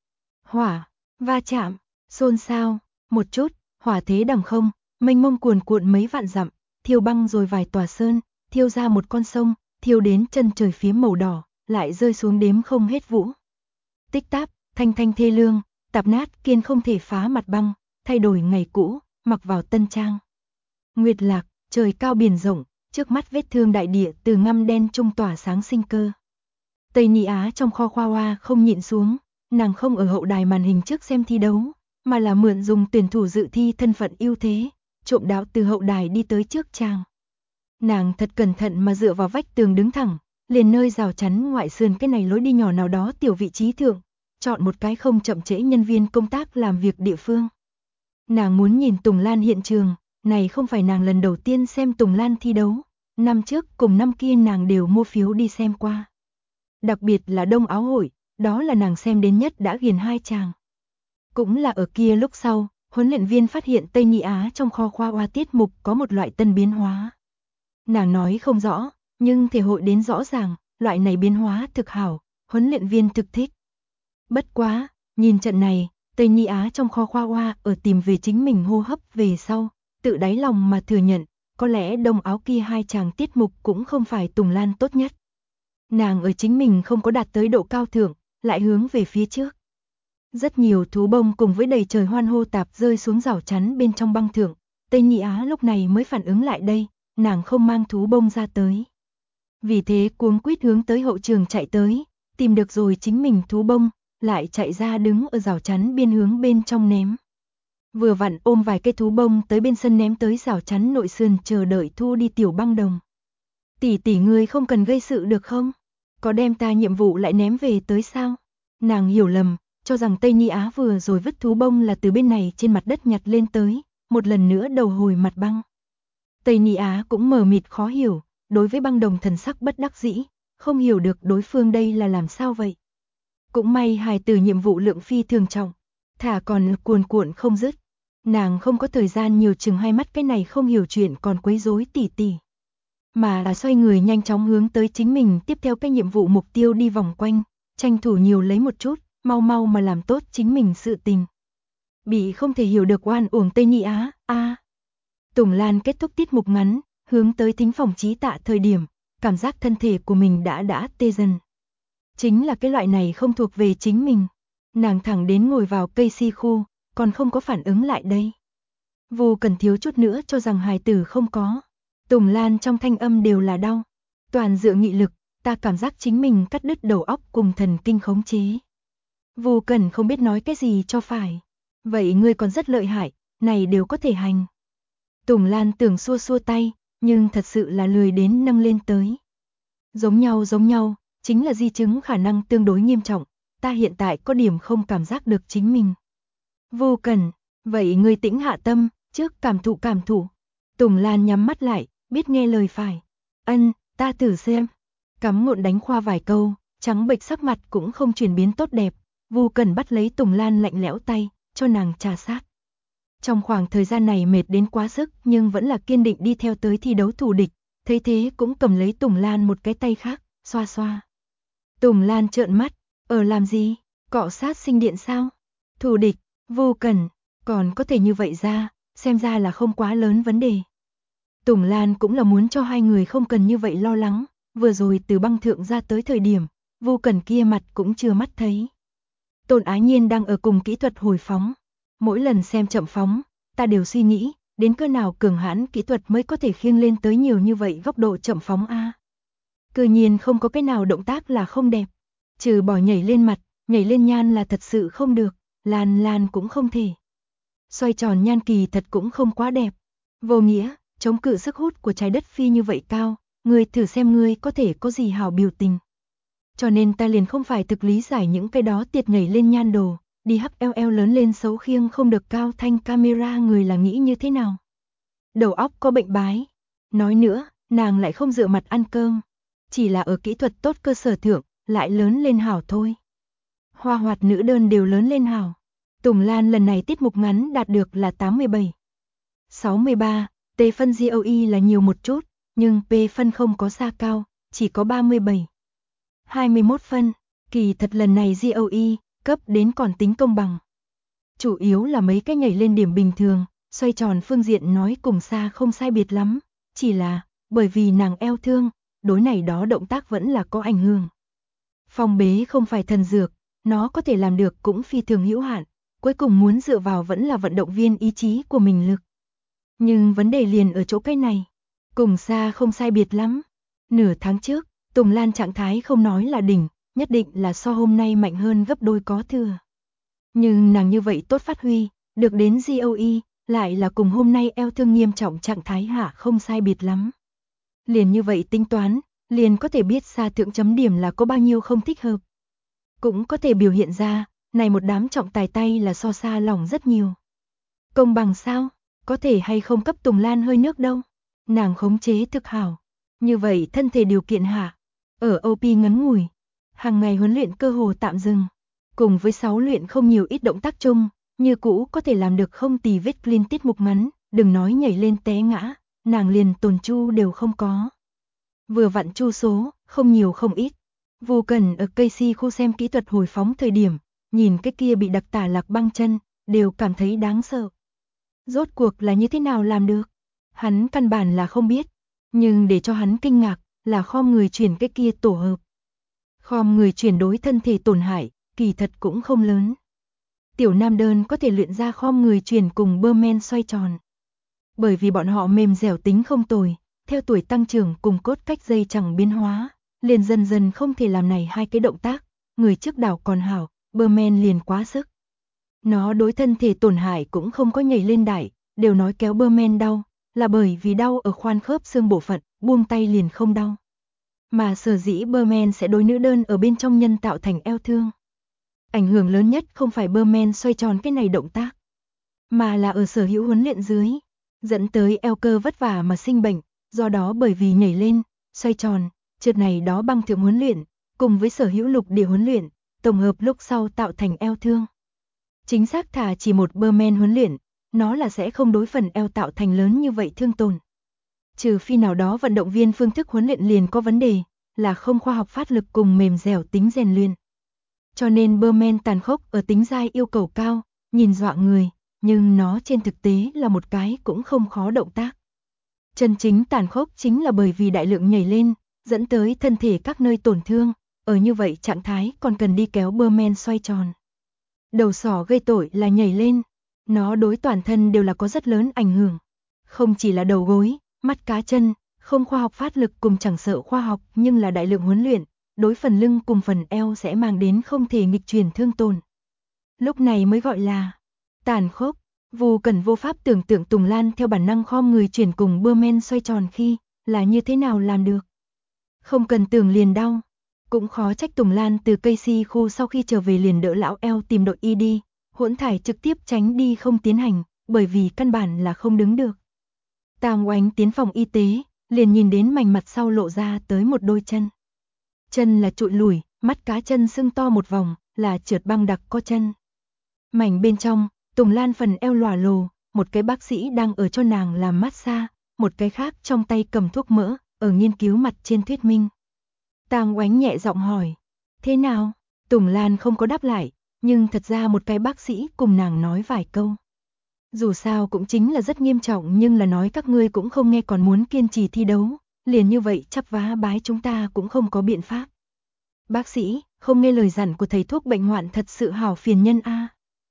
Hỏa, va chạm, xôn xao, một chút, hỏa thế đằng không, mênh mông cuồn cuộn mấy vạn dặm, thiêu băng rồi vài tòa sơn, thiêu ra một con sông, thiêu đến chân trời phía màu đỏ, lại rơi xuống đếm không hết vũ. Tích táp, thanh thanh thê lương, tạp nát kiên không thể phá mặt băng, thay đổi ngày cũ, mặc vào tân trang. Nguyệt lạc, trời cao biển rộng, trước mắt vết thương đại địa từ ngăm đen trung tỏa sáng sinh cơ. Tây Ni Á trong kho khoa hoa không nhịn xuống, nàng không ở hậu đài màn hình trước xem thi đấu, mà là mượn dùng tuyển thủ dự thi thân phận ưu thế, trộm đạo từ hậu đài đi tới trước trang. Nàng thật cẩn thận mà dựa vào vách tường đứng thẳng, liền nơi rào chắn ngoại sườn cái này lối đi nhỏ nào đó tiểu vị trí thượng, chọn một cái không chậm trễ nhân viên công tác làm việc địa phương. Nàng muốn nhìn Tùng Lan hiện trường, này không phải nàng lần đầu tiên xem Tùng Lan thi đấu, năm trước cùng năm kia nàng đều mua phiếu đi xem qua. Đặc biệt là Đông Áo Hội, đó là nàng xem đến nhất đã ghiền hai chàng. Cũng là ở kia lúc sau, huấn luyện viên phát hiện Tây Ni Á trong kho khoa hoa tiết mục có một loại tân biến hóa. Nàng nói không rõ, nhưng thể hội đến rõ ràng, loại này biến hóa thực hảo, huấn luyện viên thực thích. Bất quá, nhìn trận này, Tây Ni Á trong kho khoa hoa ở tìm về chính mình hô hấp về sau, tự đáy lòng mà thừa nhận, có lẽ Đông Áo kia hai chàng tiết mục cũng không phải Tùng Lan tốt nhất. Nàng ở chính mình không có đạt tới độ cao thượng, lại hướng về phía trước. Rất nhiều thú bông cùng với đầy trời hoan hô tạp rơi xuống rào chắn bên trong băng thượng, Tây Ni Á lúc này mới phản ứng lại đây, nàng không mang thú bông ra tới. Vì thế cuống quýt hướng tới hậu trường chạy tới, tìm được rồi chính mình thú bông, lại chạy ra đứng ở rào chắn biên hướng bên trong ném. Vừa vặn ôm vài cây thú bông tới bên sân ném tới rào chắn nội sườn chờ đợi thu đi tiểu băng đồng. Tỷ tỷ ngươi không cần gây sự được không? Có đem ta nhiệm vụ lại ném về tới sao? Nàng hiểu lầm, cho rằng Tây Ni Á vừa rồi vứt thú bông là từ bên này trên mặt đất nhặt lên tới, một lần nữa đầu hồi mặt băng. Tây Ni Á cũng mờ mịt khó hiểu, đối với băng đồng thần sắc bất đắc dĩ, không hiểu được đối phương đây là làm sao vậy. Cũng may hài tử nhiệm vụ lượng phi thường trọng, thả còn cuồn cuộn không dứt. Nàng không có thời gian nhiều chừng hai mắt cái này không hiểu chuyện còn quấy rối tỉ tỉ. Mà là xoay người nhanh chóng hướng tới chính mình tiếp theo cái nhiệm vụ mục tiêu đi vòng quanh, tranh thủ nhiều lấy một chút, mau mau mà làm tốt chính mình sự tình. Bị không thể hiểu được oan uổng Tây Ni Á, Tùng Lan kết thúc tiết mục ngắn, hướng tới thính phòng trí tạ thời điểm, cảm giác thân thể của mình đã tê dần. Chính là cái loại này không thuộc về chính mình. Nàng thẳng đến ngồi vào cây si khu, còn không có phản ứng lại đây. Vô cần thiếu chút nữa cho rằng hài tử không có. Tùng Lan trong thanh âm đều là đau. Toàn dựa nghị lực, ta cảm giác chính mình cắt đứt đầu óc cùng thần kinh khống chế. Vô cần không biết nói cái gì cho phải. Vậy ngươi còn rất lợi hại, này đều có thể hành. Tùng Lan tưởng xua xua tay, nhưng thật sự là lười đến nâng lên tới. Giống nhau, chính là di chứng khả năng tương đối nghiêm trọng, ta hiện tại có điểm không cảm giác được chính mình. Vô cần, vậy ngươi tĩnh hạ tâm, trước cảm thụ. Tùng Lan nhắm mắt lại, biết nghe lời phải. Ta thử xem. Cắm ngộn đánh khoa vài câu, trắng bệch sắc mặt cũng không chuyển biến tốt đẹp. Vô cần bắt lấy Tùng Lan lạnh lẽo tay, cho nàng trà sát. Trong khoảng thời gian này mệt đến quá sức nhưng vẫn là kiên định đi theo tới thi đấu thù địch, thấy thế cũng cầm lấy Tùng Lan một cái tay khác, xoa xoa. Tùng Lan trợn mắt, làm gì, cọ sát sinh điện sao? Thù địch, vô cần, còn có thể như vậy ra, xem ra là không quá lớn vấn đề. Tùng Lan cũng là muốn cho hai người không cần như vậy lo lắng, vừa rồi từ băng thượng ra tới thời điểm, vô cần kia mặt cũng chưa mắt thấy. Tôn Ái Nhiên đang ở cùng kỹ thuật hồi phóng. Mỗi lần xem chậm phóng, ta đều suy nghĩ, đến cỡ nào cường hãn kỹ thuật mới có thể khiêng lên tới nhiều như vậy góc độ chậm phóng a. Cư nhiên không có cái nào động tác là không đẹp, trừ bỏ nhảy lên mặt, nhảy lên nhan là thật sự không được, lan cũng không thể. Xoay tròn nhan kỳ thật cũng không quá đẹp. Vô nghĩa, chống cự sức hút của trái đất phi như vậy cao, ngươi thử xem ngươi có thể có gì hảo biểu tình. Cho nên ta liền không phải thực lý giải những cái đó tiệt nhảy lên nhan đồ. Đi HLL lớn lên xấu khiêng không được cao thanh camera người là nghĩ như thế nào? Đầu óc có bệnh bái. Nói nữa, nàng lại không dựa mặt ăn cơm. Chỉ là ở kỹ thuật tốt cơ sở thượng, lại lớn lên hảo thôi. Hoa hoạt nữ đơn đều lớn lên hảo. Tùng Lan lần này tiết mục ngắn đạt được là 87. 63, T phân GOE là nhiều một chút, nhưng P phân không có xa cao, chỉ có 37. 21 phân, kỳ thật lần này GOE cấp đến còn tính công bằng. Chủ yếu là mấy cái nhảy lên điểm bình thường, xoay tròn phương diện nói cùng xa không sai biệt lắm, chỉ là bởi vì nàng eo thương, đối này đó động tác vẫn là có ảnh hưởng. Phong bế không phải thần dược, nó có thể làm được cũng phi thường hữu hạn, cuối cùng muốn dựa vào vẫn là vận động viên ý chí của mình lực. Nhưng vấn đề liền ở chỗ cái này. Cùng xa không sai biệt lắm. Nửa tháng trước, Tùng Lan trạng thái không nói là đỉnh, nhất định là so hôm nay mạnh hơn gấp đôi có thừa. Nhưng nàng như vậy tốt phát huy, được đến GOE, lại là cùng hôm nay eo thương nghiêm trọng trạng thái hạ không sai biệt lắm. Liền như vậy tính toán, liền có thể biết xa thượng chấm điểm là có bao nhiêu không thích hợp. Cũng có thể biểu hiện ra, này một đám trọng tài tay là so xa lỏng rất nhiều. Công bằng sao? Có thể hay không cấp Tùng Lan hơi nước đâu. Nàng khống chế thực hảo. Như vậy thân thể điều kiện hạ. Ở OP ngắn ngủi. Hàng ngày huấn luyện cơ hồ tạm dừng. Cùng với 6 luyện không nhiều ít động tác chung, như cũ có thể làm được không tì vết clean tiết mục ngắn, đừng nói nhảy lên té ngã, nàng liền tồn chu đều không có. Vừa vặn chu số, không nhiều không ít. Vô Cần ở Casey khu xem kỹ thuật hồi phóng thời điểm, nhìn cái kia bị đặc tả lạc băng chân, đều cảm thấy đáng sợ. Rốt cuộc là như thế nào làm được? Hắn căn bản là không biết, nhưng để cho hắn kinh ngạc là khom người chuyển cái kia tổ hợp. Khom người chuyển đối thân thể tổn hại, kỳ thật cũng không lớn. Tiểu nam đơn có thể luyện ra khom người chuyển cùng Burman xoay tròn. Bởi vì bọn họ mềm dẻo tính không tồi, theo tuổi tăng trưởng cùng cốt cách dây chẳng biến hóa, liền dần dần không thể làm này hai cái động tác, người trước đảo còn hảo, Burman liền quá sức. Nó đối thân thể tổn hại cũng không có nhảy lên đài, đều nói kéo Burman đau, là bởi vì đau ở khoan khớp xương bộ phận, buông tay liền không đau. Mà sở dĩ Burman sẽ đối nữ đơn ở bên trong nhân tạo thành eo thương. Ảnh hưởng lớn nhất không phải Burman xoay tròn cái này động tác, mà là ở sở hữu huấn luyện dưới, dẫn tới eo cơ vất vả mà sinh bệnh, do đó bởi vì nhảy lên, xoay tròn, trượt này đó băng thượng huấn luyện, cùng với sở hữu lục địa huấn luyện, tổng hợp lúc sau tạo thành eo thương. Chính xác thà chỉ một Burman huấn luyện, nó là sẽ không đối phần eo tạo thành lớn như vậy thương tổn. Trừ phi nào đó vận động viên phương thức huấn luyện liền có vấn đề, là không khoa học phát lực cùng mềm dẻo tính rèn luyện. Cho nên Burman tàn khốc ở tính dai yêu cầu cao, nhìn dọa người, nhưng nó trên thực tế là một cái cũng không khó động tác. Chân chính tàn khốc chính là bởi vì đại lượng nhảy lên, dẫn tới thân thể các nơi tổn thương, ở như vậy trạng thái còn cần đi kéo Burman xoay tròn. Đầu sỏ gây tội là nhảy lên, nó đối toàn thân đều là có rất lớn ảnh hưởng. Không chỉ là đầu gối, mắt cá chân, không khoa học phát lực cùng chẳng sợ khoa học nhưng là đại lượng huấn luyện, đối phần lưng cùng phần eo sẽ mang đến không thể nghịch chuyển thương tổn. Lúc này mới gọi là tàn khốc. Vô Cần vô pháp tưởng tượng Tùng Lan theo bản năng khom người chuyển cùng Burman xoay tròn khi là như thế nào làm được. Không cần tưởng liền đau. Cũng khó trách Tùng Lan từ Casey khu sau khi trở về liền đỡ lão eo tìm đội y đi, hỗn thải trực tiếp tránh đi không tiến hành, bởi vì căn bản là không đứng được. Tam Oánh tiến phòng y tế, liền nhìn đến mảnh mặt sau lộ ra tới một đôi chân. Chân là trụi lủi, mắt cá chân sưng to một vòng, là trượt băng đặc co chân. Mảnh bên trong, Tùng Lan phần eo lòa lồ, một cái bác sĩ đang ở cho nàng làm massage, một cái khác trong tay cầm thuốc mỡ, ở nghiên cứu mặt trên thuyết minh. Tam Oánh nhẹ giọng hỏi, thế nào? Tùng Lan không có đáp lại, nhưng thật ra một cái bác sĩ cùng nàng nói vài câu. Dù sao cũng chính là rất nghiêm trọng nhưng là nói các ngươi cũng không nghe còn muốn kiên trì thi đấu, liền như vậy chắp vá bái chúng ta cũng không có biện pháp. Bác sĩ, không nghe lời dặn của thầy thuốc bệnh hoạn thật sự hảo phiền nhân a.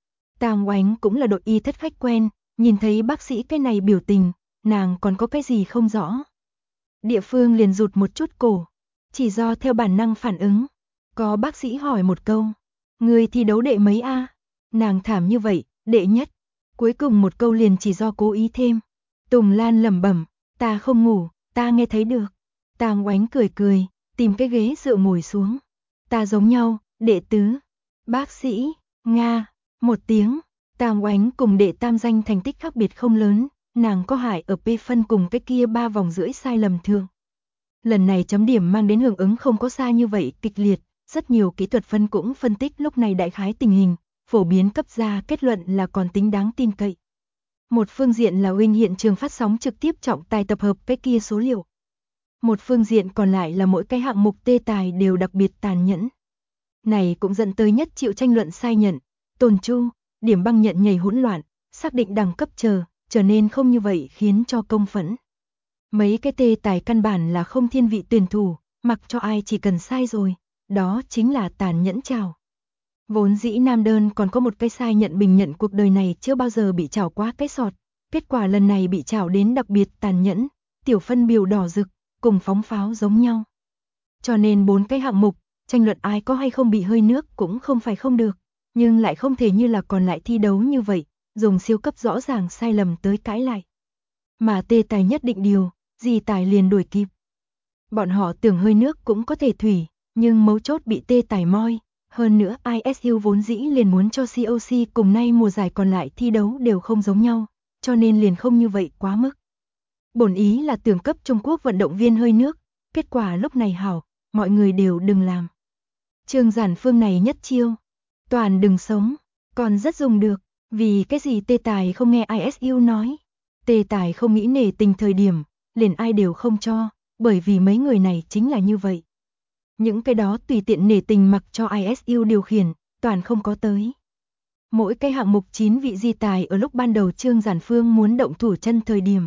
Tam Oánh cũng là đội y thất khách quen, nhìn thấy bác sĩ cái này biểu tình, nàng còn có cái gì không rõ. Địa phương liền rụt một chút cổ, chỉ do theo bản năng phản ứng. Có bác sĩ hỏi một câu, người thi đấu đệ mấy a? Nàng thảm như vậy, đệ nhất. Cuối cùng một câu liền chỉ do cố ý thêm. Tùng Lan lẩm bẩm, ta không ngủ, ta nghe thấy được. Tam Oánh cười cười, tìm cái ghế dựa ngồi xuống. Ta giống nhau, đệ tứ. Bác sĩ, Nga, một tiếng. Tam Oánh cùng đệ tam danh thành tích khác biệt không lớn, nàng có hại ở P phân cùng cái kia 3 vòng rưỡi sai lầm thường. Lần này chấm điểm mang đến hưởng ứng không có xa như vậy kịch liệt, rất nhiều kỹ thuật phân cũng phân tích lúc này đại khái tình hình, phổ biến cấp ra kết luận là còn tính đáng tin cậy. Một phương diện là Win hiện trường phát sóng trực tiếp trọng tài tập hợp cái kia số liệu. Một phương diện còn lại là mỗi cái hạng mục tê tài đều đặc biệt tàn nhẫn. Này cũng dẫn tới nhất chịu tranh luận sai nhận, tồn chu, điểm băng nhận nhảy hỗn loạn, xác định đẳng cấp trở nên không như vậy khiến cho công phẫn. Mấy cái tê tài căn bản là không thiên vị tuyển thủ, mặc cho ai chỉ cần sai rồi, đó chính là tàn nhẫn chào. Vốn dĩ nam đơn còn có một cái sai nhận bình nhận cuộc đời này chưa bao giờ bị chảo quá cái sọt, Kết quả lần này bị chảo đến đặc biệt tàn nhẫn, tiểu phân biểu đỏ rực, cùng phóng pháo giống nhau. Cho nên 4 cái hạng mục, tranh luận ai có hay không bị hơi nước cũng không phải không được, nhưng lại không thể như là còn lại thi đấu như vậy, dùng siêu cấp rõ ràng sai lầm tới cãi lại. Mà tê tài nhất định điều, gì tài liền đuổi kịp. Bọn họ tưởng hơi nước cũng có thể thủy, nhưng mấu chốt bị tê tài moi. Hơn nữa ISU vốn dĩ liền muốn cho COC cùng nay mùa giải còn lại thi đấu đều không giống nhau, cho nên liền không như vậy quá mức. Bổn ý là tưởng cấp Trung Quốc vận động viên hơi nước, kết quả lúc này hảo, mọi người đều đừng làm. Trương Giản Phương này nhất chiêu, toàn đừng sống, còn rất dùng được, vì cái gì tê tài không nghe ISU nói. Tê tài không nghĩ nể tình thời điểm, liền ai đều không cho, bởi vì mấy người này chính là như vậy. Những cái đó tùy tiện nể tình mặc cho ISU điều khiển, toàn không có tới. Mỗi cái hạng mục 9 vị di tài ở lúc ban đầu Trương Giản Phương muốn động thủ chân thời điểm.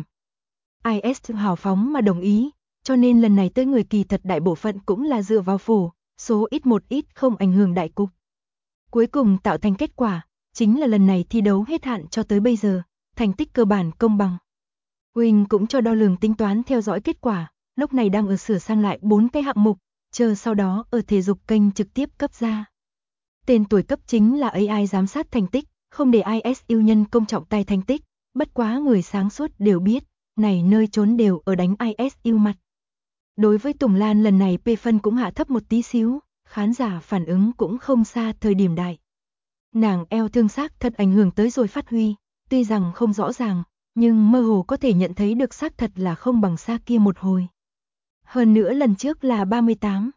IS hào phóng mà đồng ý, cho nên lần này tới người kỳ thật đại bộ phận cũng là dựa vào phổ, số ít một ít không ảnh hưởng đại cục. Cuối cùng tạo thành kết quả, chính là lần này thi đấu hết hạn cho tới bây giờ, thành tích cơ bản công bằng. Wing cũng cho đo lường tính toán theo dõi kết quả, lúc này đang ở sửa sang lại 4 cái hạng mục, chờ sau đó ở thể dục kênh trực tiếp cấp ra. Tên tuổi cấp chính là AI giám sát thành tích, không để ISU nhân công trọng tài thành tích, bất quá người sáng suốt đều biết, này nơi trốn đều ở đánh ISU mặt. Đối với Tùng Lan lần này P phân cũng hạ thấp một tí xíu, khán giả phản ứng cũng không xa thời điểm đại. Nàng eo thương xác thật ảnh hưởng tới rồi phát huy, tuy rằng không rõ ràng, nhưng mơ hồ có thể nhận thấy được xác thật là không bằng xa kia một hồi. Hơn nữa lần trước là 38,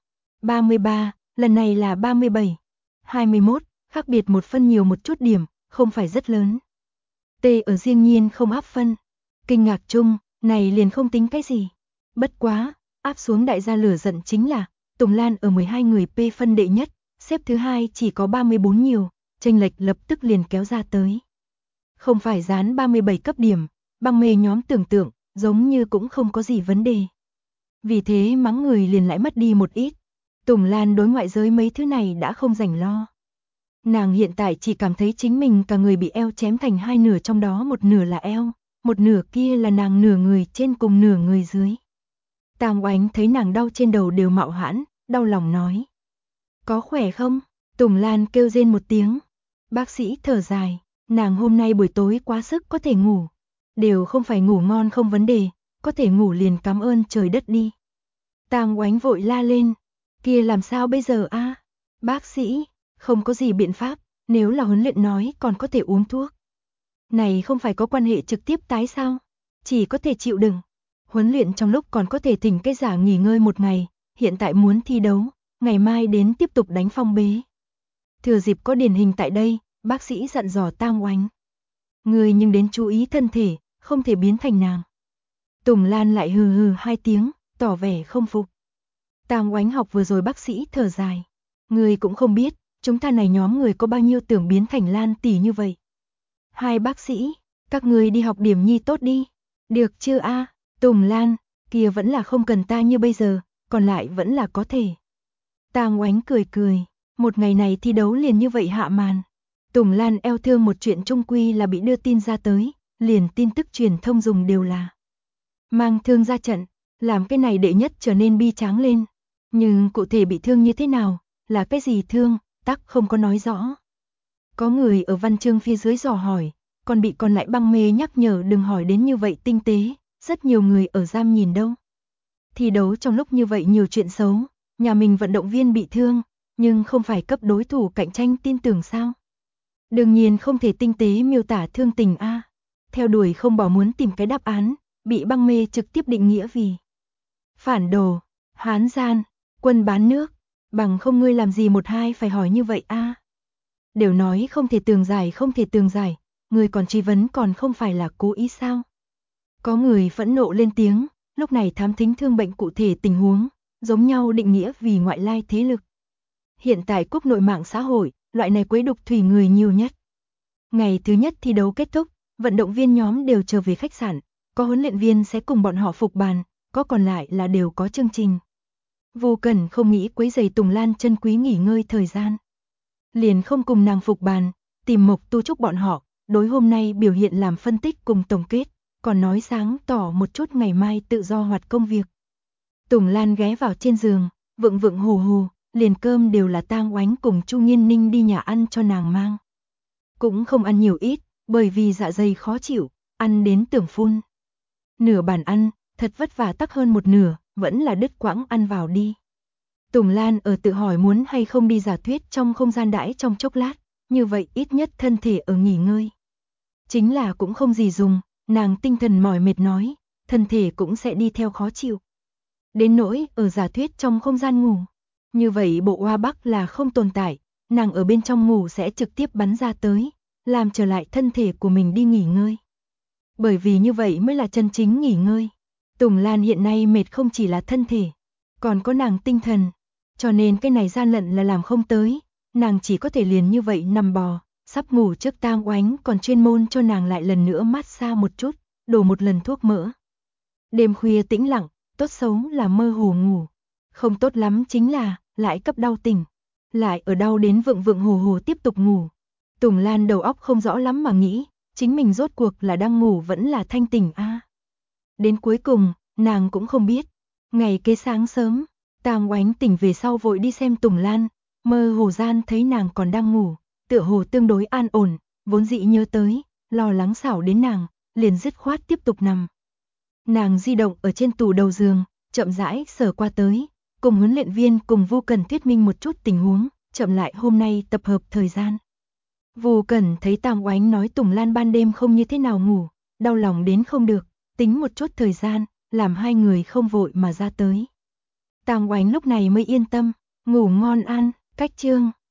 33, lần này là 37, 21, khác biệt một phân nhiều một chút điểm, không phải rất lớn. T ở riêng nhiên không áp phân. Kinh ngạc chung, này liền không tính cái gì. Bất quá, áp xuống đại gia lửa giận chính là, Tùng Lan ở 12 người P phân đệ nhất, xếp thứ hai chỉ có 34 nhiều, chênh lệch lập tức liền kéo ra tới. Không phải dán 37 cấp điểm, băng mê nhóm tưởng tượng, giống như cũng không có gì vấn đề. Vì thế mắng người liền lại mất đi một ít. Tùng Lan đối ngoại giới mấy thứ này đã không rảnh lo. Nàng hiện tại chỉ cảm thấy chính mình cả người bị eo chém thành hai nửa, trong đó một nửa là eo, một nửa kia là nàng nửa người trên cùng nửa người dưới. Tam Oánh thấy nàng đau trên đầu đều mạo hãn, đau lòng nói. Có khỏe không? Tùng Lan kêu rên một tiếng. Bác sĩ thở dài, nàng hôm nay buổi tối quá sức có thể ngủ. Đều không phải ngủ ngon không vấn đề, có thể ngủ liền cảm ơn trời đất đi. Tam Oánh vội la lên. Kia làm sao bây giờ a? Bác sĩ, không có gì biện pháp, nếu là huấn luyện nói còn có thể uống thuốc. Này không phải có quan hệ trực tiếp tái sao? Chỉ có thể chịu đựng. Huấn luyện trong lúc còn có thể thỉnh cái giả nghỉ ngơi một ngày, hiện tại muốn thi đấu, ngày mai đến tiếp tục đánh phong bế. Thừa dịp có điển hình tại đây, bác sĩ dặn dò Tam Oánh. Người nhưng đến chú ý thân thể, không thể biến thành nàng. Tùng Lan lại hừ hừ hai tiếng, tỏ vẻ không phục. Tam Oánh học vừa rồi bác sĩ thở dài. Người cũng không biết, chúng ta này nhóm người có bao nhiêu tưởng biến thành Lan tỷ như vậy. Hai bác sĩ, các người đi học điểm nhi tốt đi. Được chưa a? Tùng Lan, kia vẫn là không cần ta như bây giờ, còn lại vẫn là có thể. Tam Oánh cười cười, một ngày này thi đấu liền như vậy hạ màn. Tùng Lan eo thương một chuyện trung quy là bị đưa tin ra tới, liền tin tức truyền thông dùng đều là mang thương ra trận, làm cái này đệ nhất trở nên bi tráng lên. Nhưng cụ thể bị thương như thế nào, là cái gì thương, tắc không có nói rõ. Có người ở văn chương phía dưới dò hỏi, còn bị còn lại băng mê nhắc nhở đừng hỏi đến như vậy tinh tế, rất nhiều người ở giam nhìn đâu. Thi đấu trong lúc như vậy nhiều chuyện xấu, nhà mình vận động viên bị thương, nhưng không phải cấp đối thủ cạnh tranh tin tưởng sao. Đương nhiên không thể tinh tế miêu tả thương tình a. Theo đuổi không bỏ muốn tìm cái đáp án, bị băng mê trực tiếp định nghĩa vì phản đồ, hán gian, quân bán nước, bằng không ngươi làm gì một hai phải hỏi như vậy a. Đều nói không thể tường giải, người còn truy vấn còn không phải là cố ý sao. Có người phẫn nộ lên tiếng, lúc này thám thính thương bệnh cụ thể tình huống, giống nhau định nghĩa vì ngoại lai thế lực. Hiện tại quốc nội mạng xã hội, loại này quấy đục thủy người nhiều nhất. Ngày thứ nhất thi đấu kết thúc, vận động viên nhóm đều trở về khách sạn, có huấn luyện viên sẽ cùng bọn họ phục bàn, có còn lại là đều có chương trình. Vô Cẩn không nghĩ quấy rầy Tùng Lan chân quý nghỉ ngơi thời gian. Liền không cùng nàng phục bàn, tìm Mộc Tu Trúc bọn họ, đối hôm nay biểu hiện làm phân tích cùng tổng kết, còn nói sáng tỏ một chút ngày mai tự do hoạt công việc. Tùng Lan ghé vào trên giường, vựng vựng hù hù, liền cơm đều là Tang Oánh cùng Chu Nghiên Ninh đi nhà ăn cho nàng mang. Cũng không ăn nhiều ít, bởi vì dạ dày khó chịu, ăn đến tưởng phun. Nửa bàn ăn, thật vất vả tắc hơn một nửa, vẫn là đứt quãng ăn vào đi. Tùng Lan ở tự hỏi muốn hay không đi giả thuyết trong không gian đãi trong chốc lát, như vậy ít nhất thân thể ở nghỉ ngơi. Chính là cũng không gì dùng, nàng tinh thần mỏi mệt nói, thân thể cũng sẽ đi theo khó chịu. Đến nỗi ở giả thuyết trong không gian ngủ, như vậy bộ oa bắc là không tồn tại, nàng ở bên trong ngủ sẽ trực tiếp bắn ra tới, làm trở lại thân thể của mình đi nghỉ ngơi. Bởi vì như vậy mới là chân chính nghỉ ngơi. Tùng Lan hiện nay mệt không chỉ là thân thể, còn có nàng tinh thần, cho nên cái này gian lận là làm không tới, nàng chỉ có thể liền như vậy nằm bò, sắp ngủ trước Tang Oánh còn chuyên môn cho nàng lại lần nữa massage một chút, đổ một lần thuốc mỡ. Đêm khuya tĩnh lặng, tốt xấu là mơ hồ ngủ, không tốt lắm chính là lại cấp đau tỉnh, lại ở đau đến vựng vựng hồ hồ tiếp tục ngủ. Tùng Lan đầu óc không rõ lắm mà nghĩ, chính mình rốt cuộc là đang ngủ vẫn là thanh tỉnh a. Đến cuối cùng, nàng cũng không biết. Ngày kế sáng sớm, Tang Oánh tỉnh về sau vội đi xem Tùng Lan, mơ hồ gian thấy nàng còn đang ngủ, tựa hồ tương đối an ổn, vốn dĩ nhớ tới, lo lắng xảo đến nàng, liền dứt khoát tiếp tục nằm. Nàng di động ở trên tủ đầu giường, chậm rãi sờ qua tới, cùng huấn luyện viên cùng Vu Cần thuyết minh một chút tình huống, chậm lại hôm nay tập hợp thời gian. Vu Cần thấy Tang Oánh nói Tùng Lan ban đêm không như thế nào ngủ, đau lòng đến không được, tính một chút thời gian, làm hai người không vội mà ra tới. Tang Oánh lúc này mới yên tâm, ngủ ngon an, cách chương.